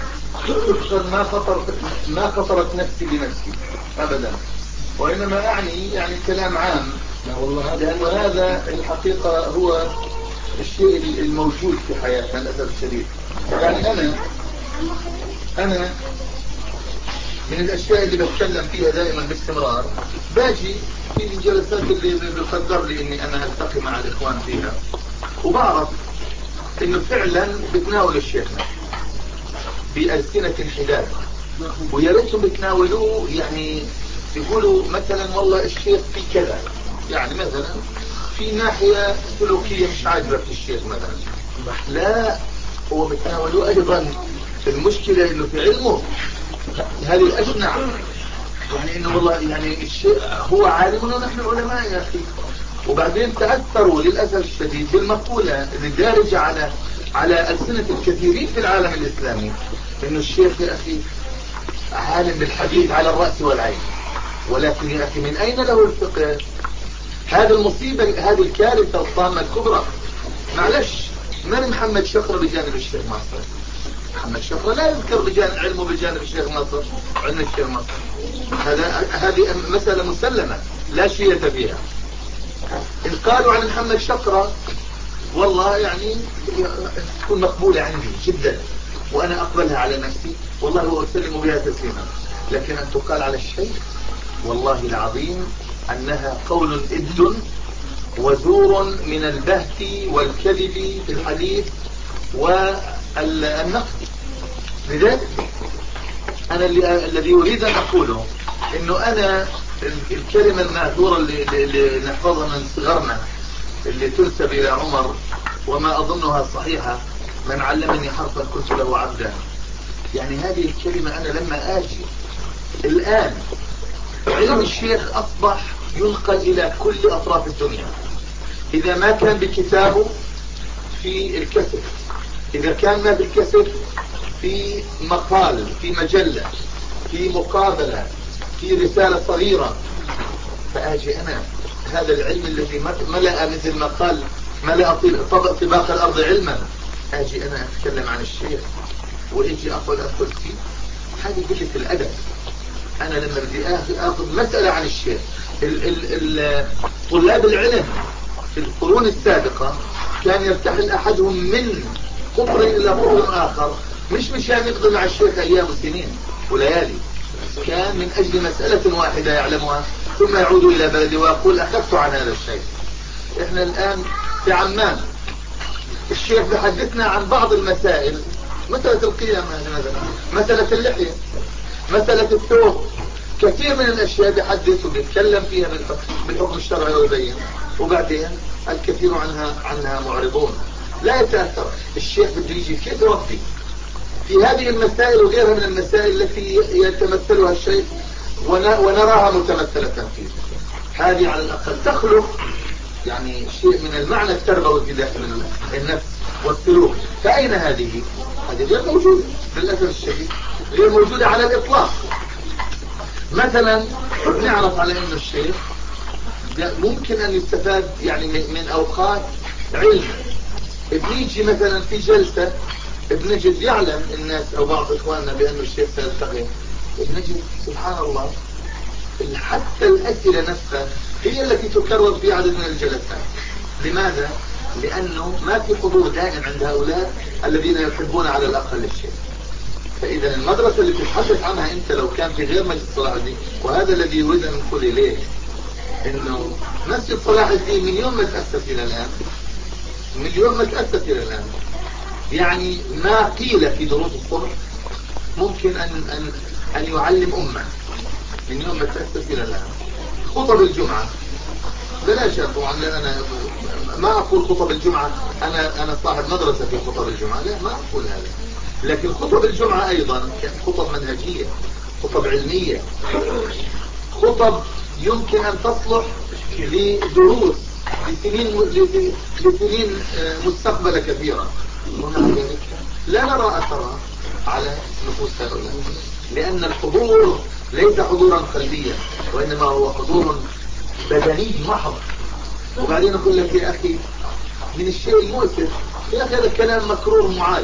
ما خطرت ما خطرت نفسي بنفسي أبدا، وإنما أعني يعني كلام عام. لا والله هذا لأن هذا الحقيقة هو الشيء الموجود في حياتنا للأسف الشديد. يعني أنا أنا من الأشياء اللي بتكلم فيها دائما باستمرار، باجي في الجلسات اللي بقدر لي إني أنا ألتقي مع الإخوان فيها، وبعرف إنه فعلا بتناول الشيخنا بألسنة حداد، ويا ريتهم بتناولوه يعني يقولوا مثلا والله الشيخ في كذا، يعني مثلا في ناحية سلوكية مش عاجبة في الشيخ مثلا، لا هو بتناولوه أيضا المشكلة إنه في علمه هذه الأشنع، يعني إنه والله يعني الشيء هو عالم ونحن علماء يا أخي. وبعدين تأثروا للأسف الشديد بالمقولة اللي دارجة على على ألسنة الكثيرين في العالم الإسلامي، إنه الشيخ يا أخي عالم بالحديث على الرأس والعين، ولكن يا أخي من أين له الفقه؟ هذه المصيبة، هذه الكارثة الطامة الكبرى. معلش، من محمد شقرة بجانب الشيخ ناصر؟ محمد شقرة لا يذكر بجانب علمه بجانب الشيخ ناصر، علم الشيخ ناصر. هذا هذه مسألة مسلمة لا شيء فيها. إن قالوا عن محمد شقرة والله يعني تكون مقبولة عندي جدا وأنا أقبلها على نفسي والله وأسلم بها تسليما، لكن أن تقال على الشيخ والله العظيم أنها قول إد وزور من البهت والكذب في الحديث والنقد. لذلك أنا اللي الذي أريد أن أقوله إنه أنا الكلمة المأثورة اللي, اللي نحفظها من صغرنا اللي تنسب إلى عمر وما أظنها صحيحة، من علمني حرفا كنت له عبدا. يعني هذه الكلمة أنا لما آجي الآن علم الشيخ أصبح ينقل إلى كل أطراف الدنيا، إذا ما كان بكتابه في الكسر، إذا كان ما بالكسر في مقال، في مجلة، في مقابلة، في رسالة صغيرة. فآجي أنا هذا العلم الذي ملأ مثل ما قال ملأ طباق الأرض علما، آجي أنا أتكلم عن الشيخ وإجي أقول أقول فيه، هذه قلة الأدب. أنا لما بدي أخذ مسألة عن الشيخ، ال ال ال طلاب العلم في القرون السابقة كان يرتحل أحدهم من قطر إلى قطر آخر، مش مشان يقضي مع الشيخ أيام وسنين وليالي، كان من أجل مسألة واحدة يعلمها ثم يعود إلى بلده ويقول أخذت عن هذا الشيء. إحنا الآن في عمان الشيخ بحدثنا عن بعض المسائل، مسألة القيامة مثلا، مسألة اللحية، مسألة الثوب، كثير من الأشياء بيحدث وبيتكلم فيها بالحكم الشرعي ويبين، وبعدين الكثير عنها عنها معرضون لا يتأثر. الشيخ بده يجي كيف يربي في هذه المسائل وغيرها من المسائل التي يتمثلها الشيخ ونراها متمثلة فيه. هذه على الأقل تخلق يعني شيء من المعنى التربوي في داخل النفس والسلوك. فأين هذه؟ هذه غير موجودة للأسف الشديد، غير موجودة على الإطلاق. مثلا نعرف على أن الشيخ ممكن أن يستفاد يعني من أوقات علم. بنيجي مثلا في جلسة بنجد يعلم الناس أو بعض إخواننا بأن الشيخ سيلتقي، بنجد سبحان الله حتى الأسئلة نفسها هي التي تكرر في عدد من الجلسات. لماذا؟ لأنه ما في حضور دائم عند هؤلاء الذين يحبون على الأقل الشيء. فإذا المدرسة اللي تتحدث عنها أنت لو كان في غير مسجد صلاح الدين، وهذا الذي يريد أن نقول إليه إنه مسجد صلاح الدين من يوم ما تأسس إلى الآن، من يوم ما تأسس إلى الآن يعني ما قيل في دروس الصبح ممكن أن, أن, أن يعلم أمة من يوم ما تأسس إلى الآن. خطب الجمعة بلاش طبعا، أنا ما أقول خطب الجمعة أنا أنا صاحب مدرسة في خطب الجمعة، لا ما أقول هذا، لكن خطب الجمعة أيضا خطب منهجية، خطب علمية، خطب يمكن أن تصلح لدروس لسنين لسنين مستقبلة كثيرة. ومع ذلك لا نرى أثرها على نفوس هؤلاء، لأن الحضور ليس حضورا قلبيا وإنما هو حضور بدني محض. وبعدين أقول لك يا أخي من الشيء المؤسف يا أخي هذا الكلام مكرور معاد،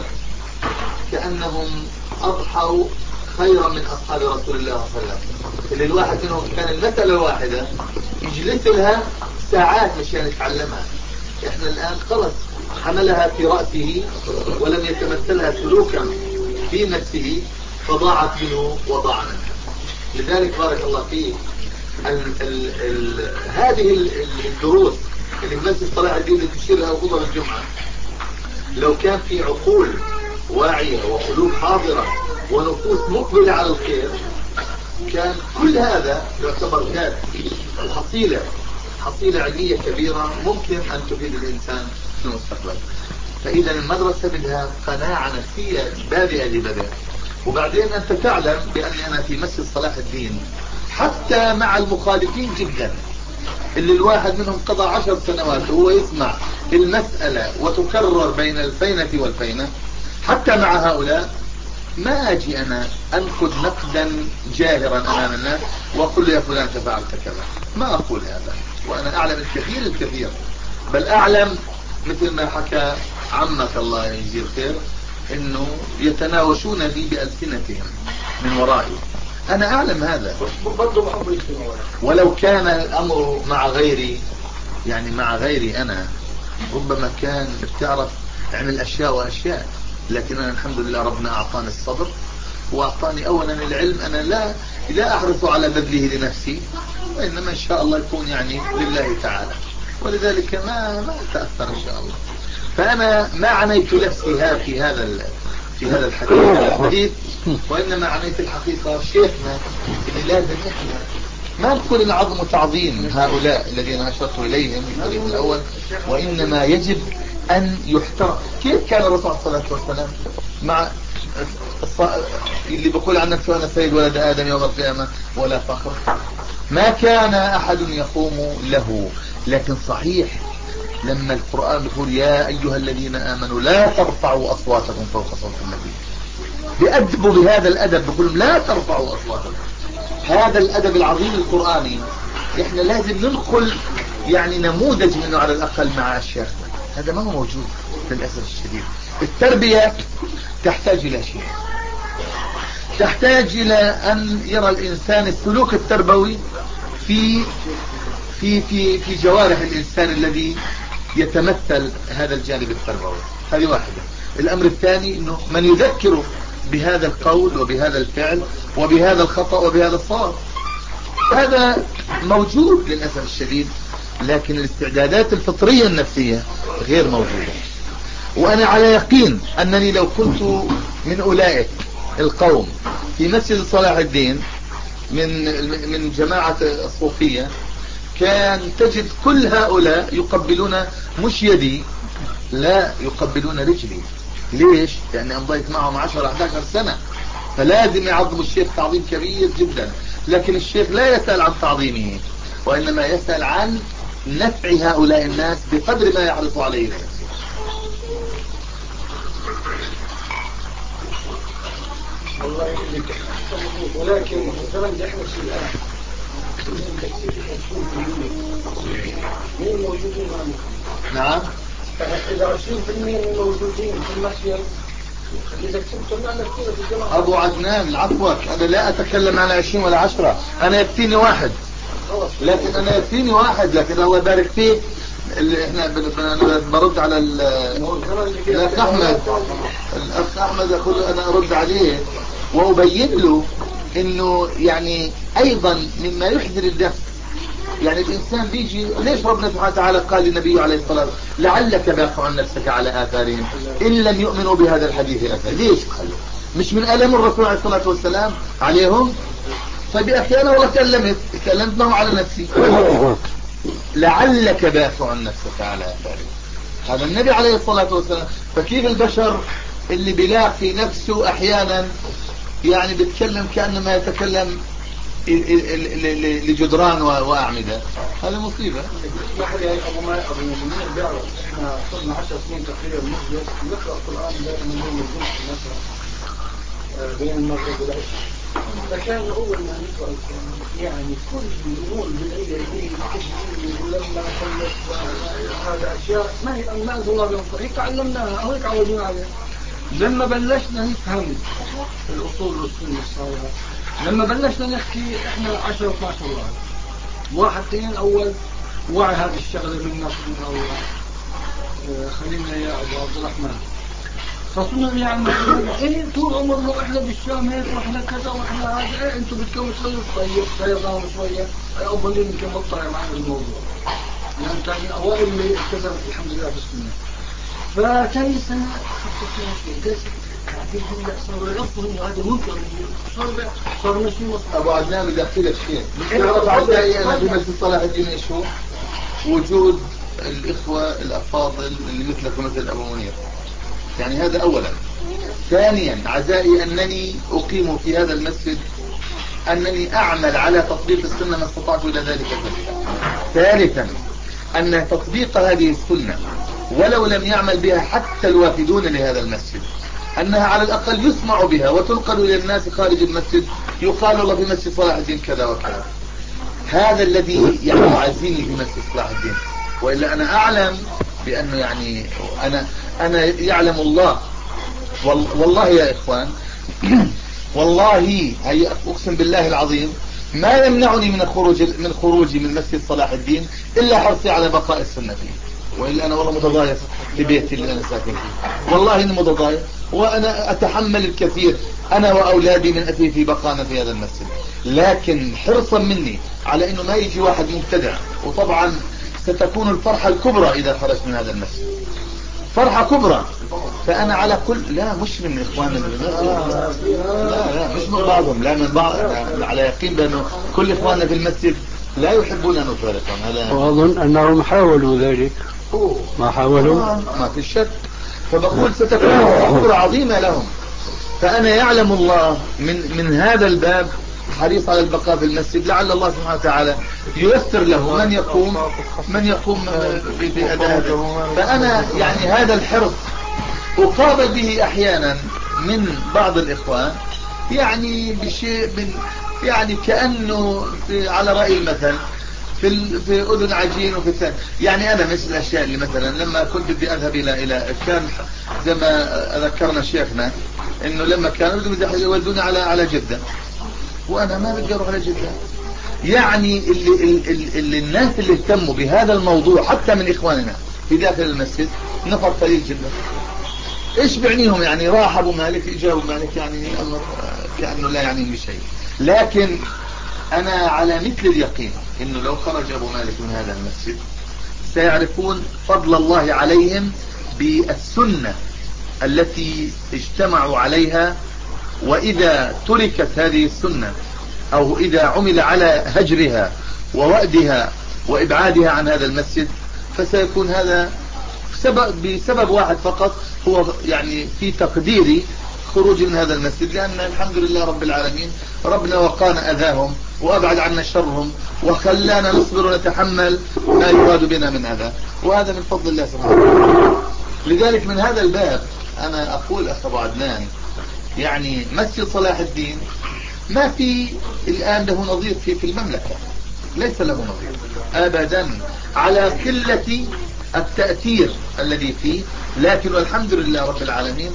كأنهم أضحوا خيرا من أصحاب رسول الله صلى الله عليه وسلم، اللي الواحد منهم كان المسألة الواحدة يجلس لها ساعات مشان يتعلمها. احنا الآن خلص حملها في رأسه ولم يتمثلها سلوكا في نفسه فضاعت منه وضاع منه. لذلك بارك الله فيه ال ال ال هذه الدروس اللي في مسجد صلاح الدين اللي تشير لها خطب الجمعة، لو كان في عقول واعية وقلوب حاضرة ونفوس مقبلة على الخير كان كل هذا يعتبر كافٍ حصيلة حصيلة علمية كبيرة ممكن أن تفيد الإنسان في المستقبل. فإذا المدرسة بدها قناعة نفسية بادئة لبدء. وبعدين أنت تعلم بأني أنا في مسجد صلاح الدين حتى مع المخالفين جدا اللي الواحد منهم قضى عشر سنوات وهو يسمع المسألة وتكرر بين الفينة والفينة، حتى مع هؤلاء ما أجي أنا أنقد نقدا جاهرا أمام الناس وأقول يا فلان فعلت كذا، ما أقول هذا، وأنا أعلم الكثير الكثير، بل أعلم مثل ما حكى عمك الله يجزيه الخير إنه يتناوشون بي بألسنتهم من ورائي. أنا أعلم هذا، ولو كان الأمر مع غيري يعني مع غيري أنا ربما كان بتعرف اعمل أشياء وأشياء، لكن أنا الحمد لله ربنا أعطاني الصبر وأعطاني أولا العلم. أنا لا لا أحرص على بذله لنفسي، وإنما إن شاء الله يكون يعني لله تعالى، ولذلك ما ما أتأثر إن شاء الله. فأنا ما عنيت نفسي في هذا في هذا الحديث، وإنما عنيت الحقيقة شيخنا اللي لازم إحنا ما نقول العظم تعظيم هؤلاء الذين أشرت إليهم في الطريق الأول، وإنما يجب أن يحترم. كيف كان الرسول صلى الله عليه وسلم مع اللي بقول عن نفسه أنا سيد ولد آدم يوم القيامة ولا فخر؟ ما كان أحد يقوم له. لكن صحيح لما القرآن بيقول يا أيها الذين آمنوا لا ترفعوا أصواتكم فوق صوت النبي، بيأدبوا بهذا الأدب، بيقولوا لا ترفعوا أصواتكم. هذا الأدب العظيم القرآني إحنا لازم ننقل يعني نموذج منه على الأقل مع أشياء. هذا ما هو موجود للأسف الشديد. التربية تحتاج إلى شيء، تحتاج إلى أن يرى الإنسان السلوك التربوي في في في في جوارح الإنسان الذي يتمثل هذا الجانب التربوي. هذه واحدة. الأمر الثاني إنه من يذكره بهذا القول وبهذا الفعل وبهذا الخطأ وبهذا الصواب. هذا موجود للأسف الشديد، لكن الاستعدادات الفطرية النفسية غير موجودة. وأنا على يقين أنني لو كنت من أولئك القوم في مسجد صلاح الدين من من جماعة الصوفية كان تجد كل هؤلاء يقبلون مش يدي، لا يقبلون رجلي. ليش؟ لأني أمضيت معهم عشر أحد عشر سنة، فلازم يعظم الشيخ تعظيم كبير جدا. لكن الشيخ لا يسأل عن تعظيمه، وإنما يسأل عن نفع هؤلاء الناس بقدر ما يحرص عليه نفسه. والله يخليك. ولكن مثلا احنا في الآن مين موجودين معنا؟ نعم. إذا عشرين بالمئة من الموجودين في المسجد إذا كنت معنا كثير في الجماعة. أبو عدنان عفوك، أنا لا أتكلم عن عشرين ولا عشرة، أنا يكفيني واحد، لكن أنا يكفيني واحد، لكن الله يبارك فيه. اللي احنا برد على الأخ أحمد، الأخ أحمد أقول أنا أرد عليه وأبين له إنه يعني أيضا مما يحزن النفس يعني الإنسان بيجي ليش ربنا سبحانه وتعالى قال للنبي عليه الصلاة والسلام لعلك باخع نفسك على آثارهم إن لم يؤمنوا بهذا الحديث أسفا؟ ليش قال؟ مش من ألم الرسول عليه الصلاة والسلام عليهم؟ طيب يا أخي أنا والله كلمت كلمت معه على نفسي لعلك باخع نفسك على آثارهم. هذا النبي عليه الصلاة والسلام. فكيف البشر اللي بيلاقي نفسه أحيانا يعني بيتكلم كأنما يتكلم لجدران وأعمدة؟ هذا مصيبة. واحد يعني أبو ما أبو منير بيعرف إحنا صرنا عشر سنين تقريبا مجلس نقرأ القرآن دائما يوم الجمعة مثلا بين المغرب والعشاء. فكان أول ما نقرأ القرآن يعني كل الأمور بالعيلة دي ولما خلص هذا أشياء ما هي ما أنزل الله بهم هيك تعلمناها أو هيك عودنا عليها. لما بلشنا نفهم الأصول والسنة الصحيحة لما بلشنا نحكي احنا عشرة اثنا عشر واحد واحد اثنين اول وعي هذه الشغلة منا من اول خلينا يا ابو عبد الرحمن فصلنا يعني ايه طول عمرنا احنا بالشام هيك واحنا كذا واحنا هذا ايه انتم بتكونوا شوية طيب سيرنا شوية افضل يمكن مطلع معنا الموضوع يعني كان من اوائل اللي التزمت الحمد لله في السنة. فكان سنة خطة صار يغفرهم وهذا ممكن صار صار مش مصر. أبو عدنان بدي أحكي لك شيء تعرف أعزائي أنا في مسجد صلاح الدين شو وجود الإخوة الأفاضل اللي مثلك ومثل أبو منير يعني هذا أولا. ثانيا أعزائي أنني أقيم في هذا المسجد أنني أعمل على تطبيق السنة ما استطعت إلى ذلك سبيلا. ثالثا أن تطبيق هذه السنة ولو لم يعمل بها حتى الوافدون لهذا المسجد أنها على الأقل يسمع بها وتنقل إلى الناس خارج المسجد يقال الله في مسجد صلاح الدين كذا وكذا. هذا الذي يعني يعزيني في مسجد صلاح الدين. وإلا أنا أعلم بأنه يعني أنا أنا يعلم الله والله يا إخوان والله هي أقسم بالله العظيم ما يمنعني من الخروج من خروجي من مسجد صلاح الدين إلا حرصي على بقاء السنة فيه. وإلا أنا والله متضايق في بيتي اللي أنا ساكن فيه والله إني متضايق وأنا أتحمل الكثير أنا وأولادي من أتي في بقانا في هذا المسجد. لكن حرصا مني على إنه ما يجي واحد مبتدع. وطبعا ستكون الفرحة الكبرى إذا خرجت من هذا المسجد فرحة كبرى. فأنا على كل لا مش من إخواننا لا لا مش من بعضهم لا من بعض على يقين بأنه كل إخواننا في المسجد لا يحبون أن نفارقهم. هذا وأظن أنهم حاولوا ذلك ما حاولوا ما في شك. فبقول ستكون خطورة عظيمة لهم. فأنا يعلم الله من من هذا الباب حريص على البقاء في المسجد لعل الله سبحانه وتعالى ييسر له من يقوم من يقوم بأداء. فأنا يعني هذا الحرص أقابل به أحيانا من بعض الإخوان يعني بشيء من يعني كأنه على رأي المثل في في أذن عجين وفي الثاني. يعني أنا مثل الأشياء اللي مثلا لما كنت بدي أذهب إلى إلى كان زي ما ذكرنا شيخنا إنه لما كانوا بدهم يودوني على على جدة وأنا ما بدي أروح على جدة. يعني اللي, اللي, اللي الناس اللي اهتموا بهذا الموضوع حتى من إخواننا في داخل المسجد نفر قليل جدا. إيش بعنيهم يعني راح أبو مالك إجابوا مالك يعني الأمر كأنه لا يعني بشيء. لكن أنا على مثل اليقين إنه لو خرج أبو مالك من هذا المسجد سيعرفون فضل الله عليهم بالسنة التي اجتمعوا عليها. وإذا تركت هذه السنة أو إذا عمل على هجرها ووأدها وإبعادها عن هذا المسجد فسيكون هذا سبب بسبب واحد فقط هو يعني في تقديري خروج من هذا المسجد. لأن الحمد لله رب العالمين ربنا وقانا أذاهم وأبعد عنا شرهم وخلانا نصبر ونتحمل ما يراد بنا من أذى وهذا من فضل الله سبحانه وتعالى. لذلك من هذا الباب أنا أقول أخ أبو عدنان يعني مسجد صلاح الدين ما في الآن له نظير في في المملكة ليس له نظير أبدا على قلة التأثير الذي فيه. لكن والحمد لله رب العالمين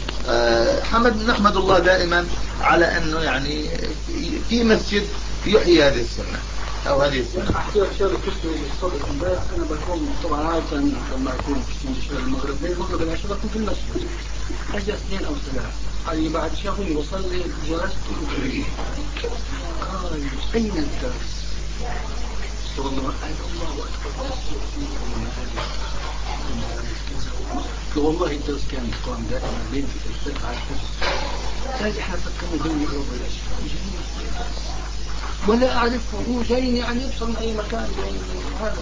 حمد نحمد الله دائما على أنه يعني في مسجد يحيي هذه السنة أو هذه السنة. أحكي لك شغلة كنت بالصبح امبارح أنا بكون طبعا عادة لما أكون في شغل المغرب ليه المغرب العشاء بكون في المسجد أجي اثنين أو ثلاثة أي بعد شافوني وصلي جلست قال أين الدرس والله الله أكبر. والله الدرس كان قام دائما بين في الفتح على الفتح. احنا فكرنا بين يقرب الاشياء ولا اعرفه، هو جاي يعني يوصل من اي مكان هذا.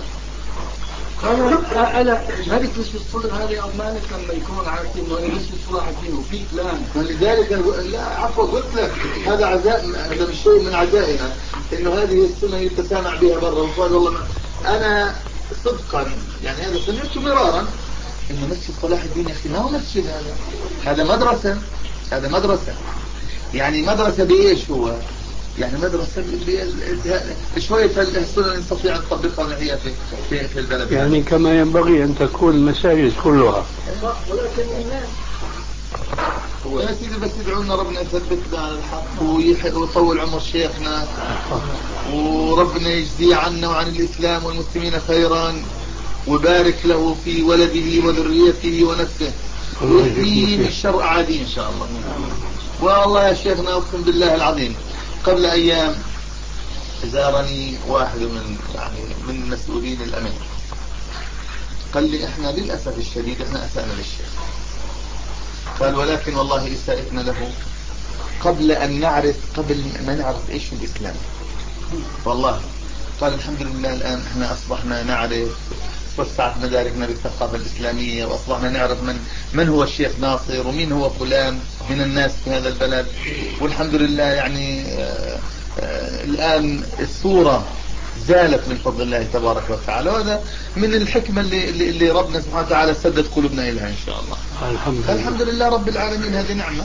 أنا هذه نسبة الصدر هذه أو مالك لما يكون عارف إنه نسبة صلاح الدين وفي فلان. فلذلك لا عفوا قلت لك هذا عزاء، هذا مش شيء من عزائنا إنه هذه السنة يتسامع بها برا. وقال والله ما أنا صدقا يعني هذا سمعته مرارا إنه مسجد صلاح الدين يا أخي ما هو مسجد، هذا هذا مدرسة، هذا مدرسة يعني مدرسة بإيش هو؟ يعني مدرسة شوية السنة نستطيع أن نطبقها هي في في في البلد. يعني كما ينبغي أن تكون المساجد كلها. ولكن الناس يا سيدي بس يدعونا ربنا يثبتنا على الحق ويطول عمر شيخنا وربنا يجزي عنا وعن الإسلام والمسلمين خيرا وبارك له في ولده وذريته ونفسه ويحميه من شر أعاديه إن شاء الله. والله يا شيخنا أقسم بالله العظيم قبل أيام زارني واحد من يعني من مسؤولين الأمن قال لي إحنا للأسف الشديد إحنا أسأنا للشيخ. قال ولكن والله إساءتنا له قبل أن نعرف قبل ما نعرف إيش الإسلام. والله قال الحمد لله الآن إحنا أصبحنا نعرف، وسعت مداركنا بالثقافة الإسلامية وأصبحنا نعرف من من هو الشيخ ناصر ومين هو فلان من الناس في هذا البلد. والحمد لله يعني آآ آآ الآن الصورة زالت من فضل الله تبارك وتعالى، وهذا من الحكمة اللي, اللي ربنا سبحانه وتعالى سدد قلوبنا إليها إن شاء الله. الحمد لله, الحمد لله رب العالمين، هذه نعمة.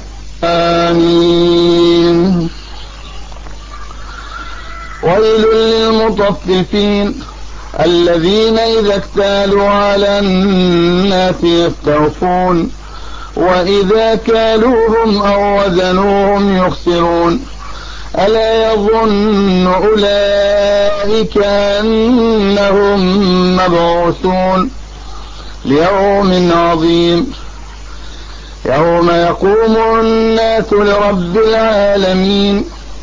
آمين. ويل للمطففين الذين إذا اكتالوا على الناس يستوفون وإذا كالوهم أو وزنوهم يخسرون. ألا يظن أولئك أنهم مبعوثون ليوم عظيم يوم يقوم الناس لرب العالمين.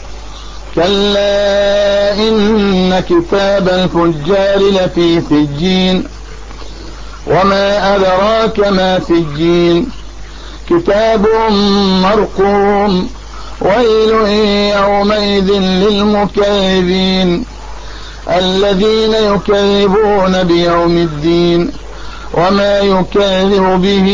كلا إن كتاب الفجار لفي سجين وما أدراك ما سجين كتاب مرقوم. ويل يومئذ للمكذبين الذين يكذبون بيوم الدين وما يكذب به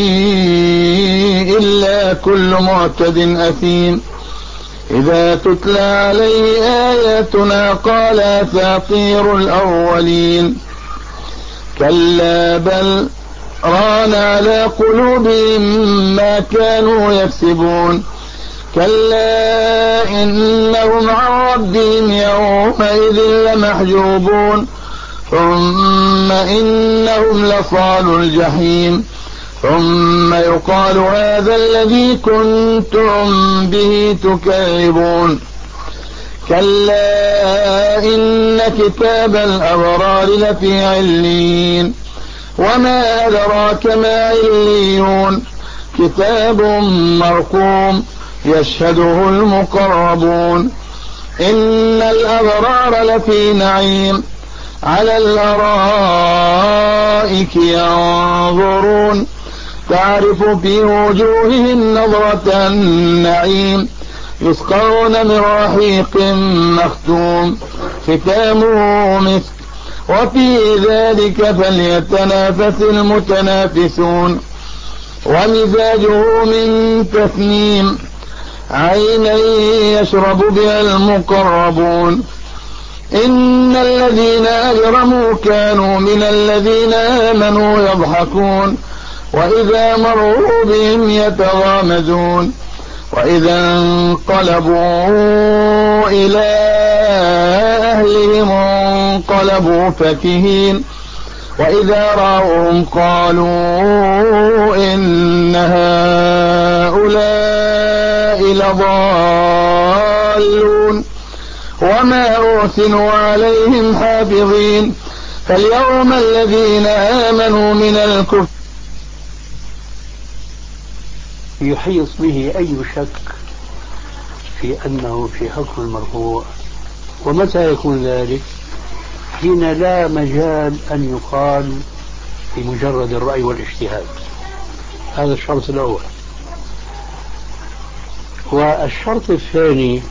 إلا كل معتد أثيم. إذا تتلى عليه آياتنا قال أساطير الأولين. كلا بل ران على قلوبهم ما كانوا يكسبون. كلا إنهم عن ربهم يومئذ لمحجوبون ثم إنهم لصالوا الجحيم ثم يقال هذا الذي كنتم به تكذبون. كلا إن كتاب الأبرار لفي عليين وما أدراك ما عليون كتاب مرقوم يشهده المقربون. إن الأبرار لفي نعيم على الأرائك ينظرون تعرف في وجوههم نظرة النعيم يسقون من رحيق مختوم ختامه مسك وفي ذلك فليتنافس المتنافسون. ومزاجه من تسنيم عينا يشرب بها المقربون. إن الذين أجرموا كانوا من الذين آمنوا يضحكون وإذا مروا بهم يتغامزون وإذا انقلبوا إلى أهلهم انقلبوا فكهين وإذا رأوهم قالوا إن هؤلاء لضالون وما أرسلوا عليهم حافظين. فاليوم الذين آمنوا من الكفر يحيط به أي شك في أنه في حكم المرفوع. ومتى يكون ذلك؟ حين لا مجال أن يقال بمجرد الرأي والاجتهاد. هذا الشرط الأول. والشرط الثاني،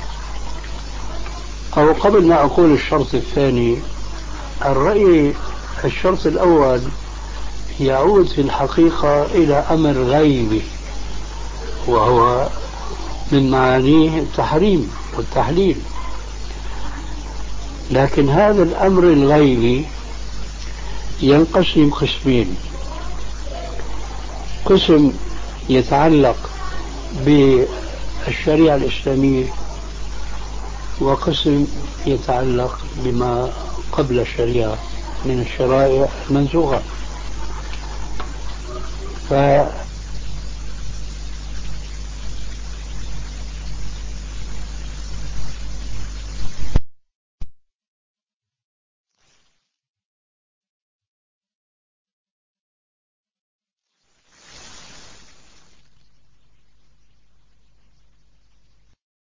أو قبل ما أقول الشرط الثاني، الرأي الشرط الأول يعود في الحقيقة إلى أمر غيبي، وهو من معانيه التحريم والتحليل. لكن هذا الأمر الغيبي ينقسم قسمين: قسم يتعلق بالشريعة الإسلامية، وقسم يتعلق بما قبل الشريعة من الشرائع المنسوخة.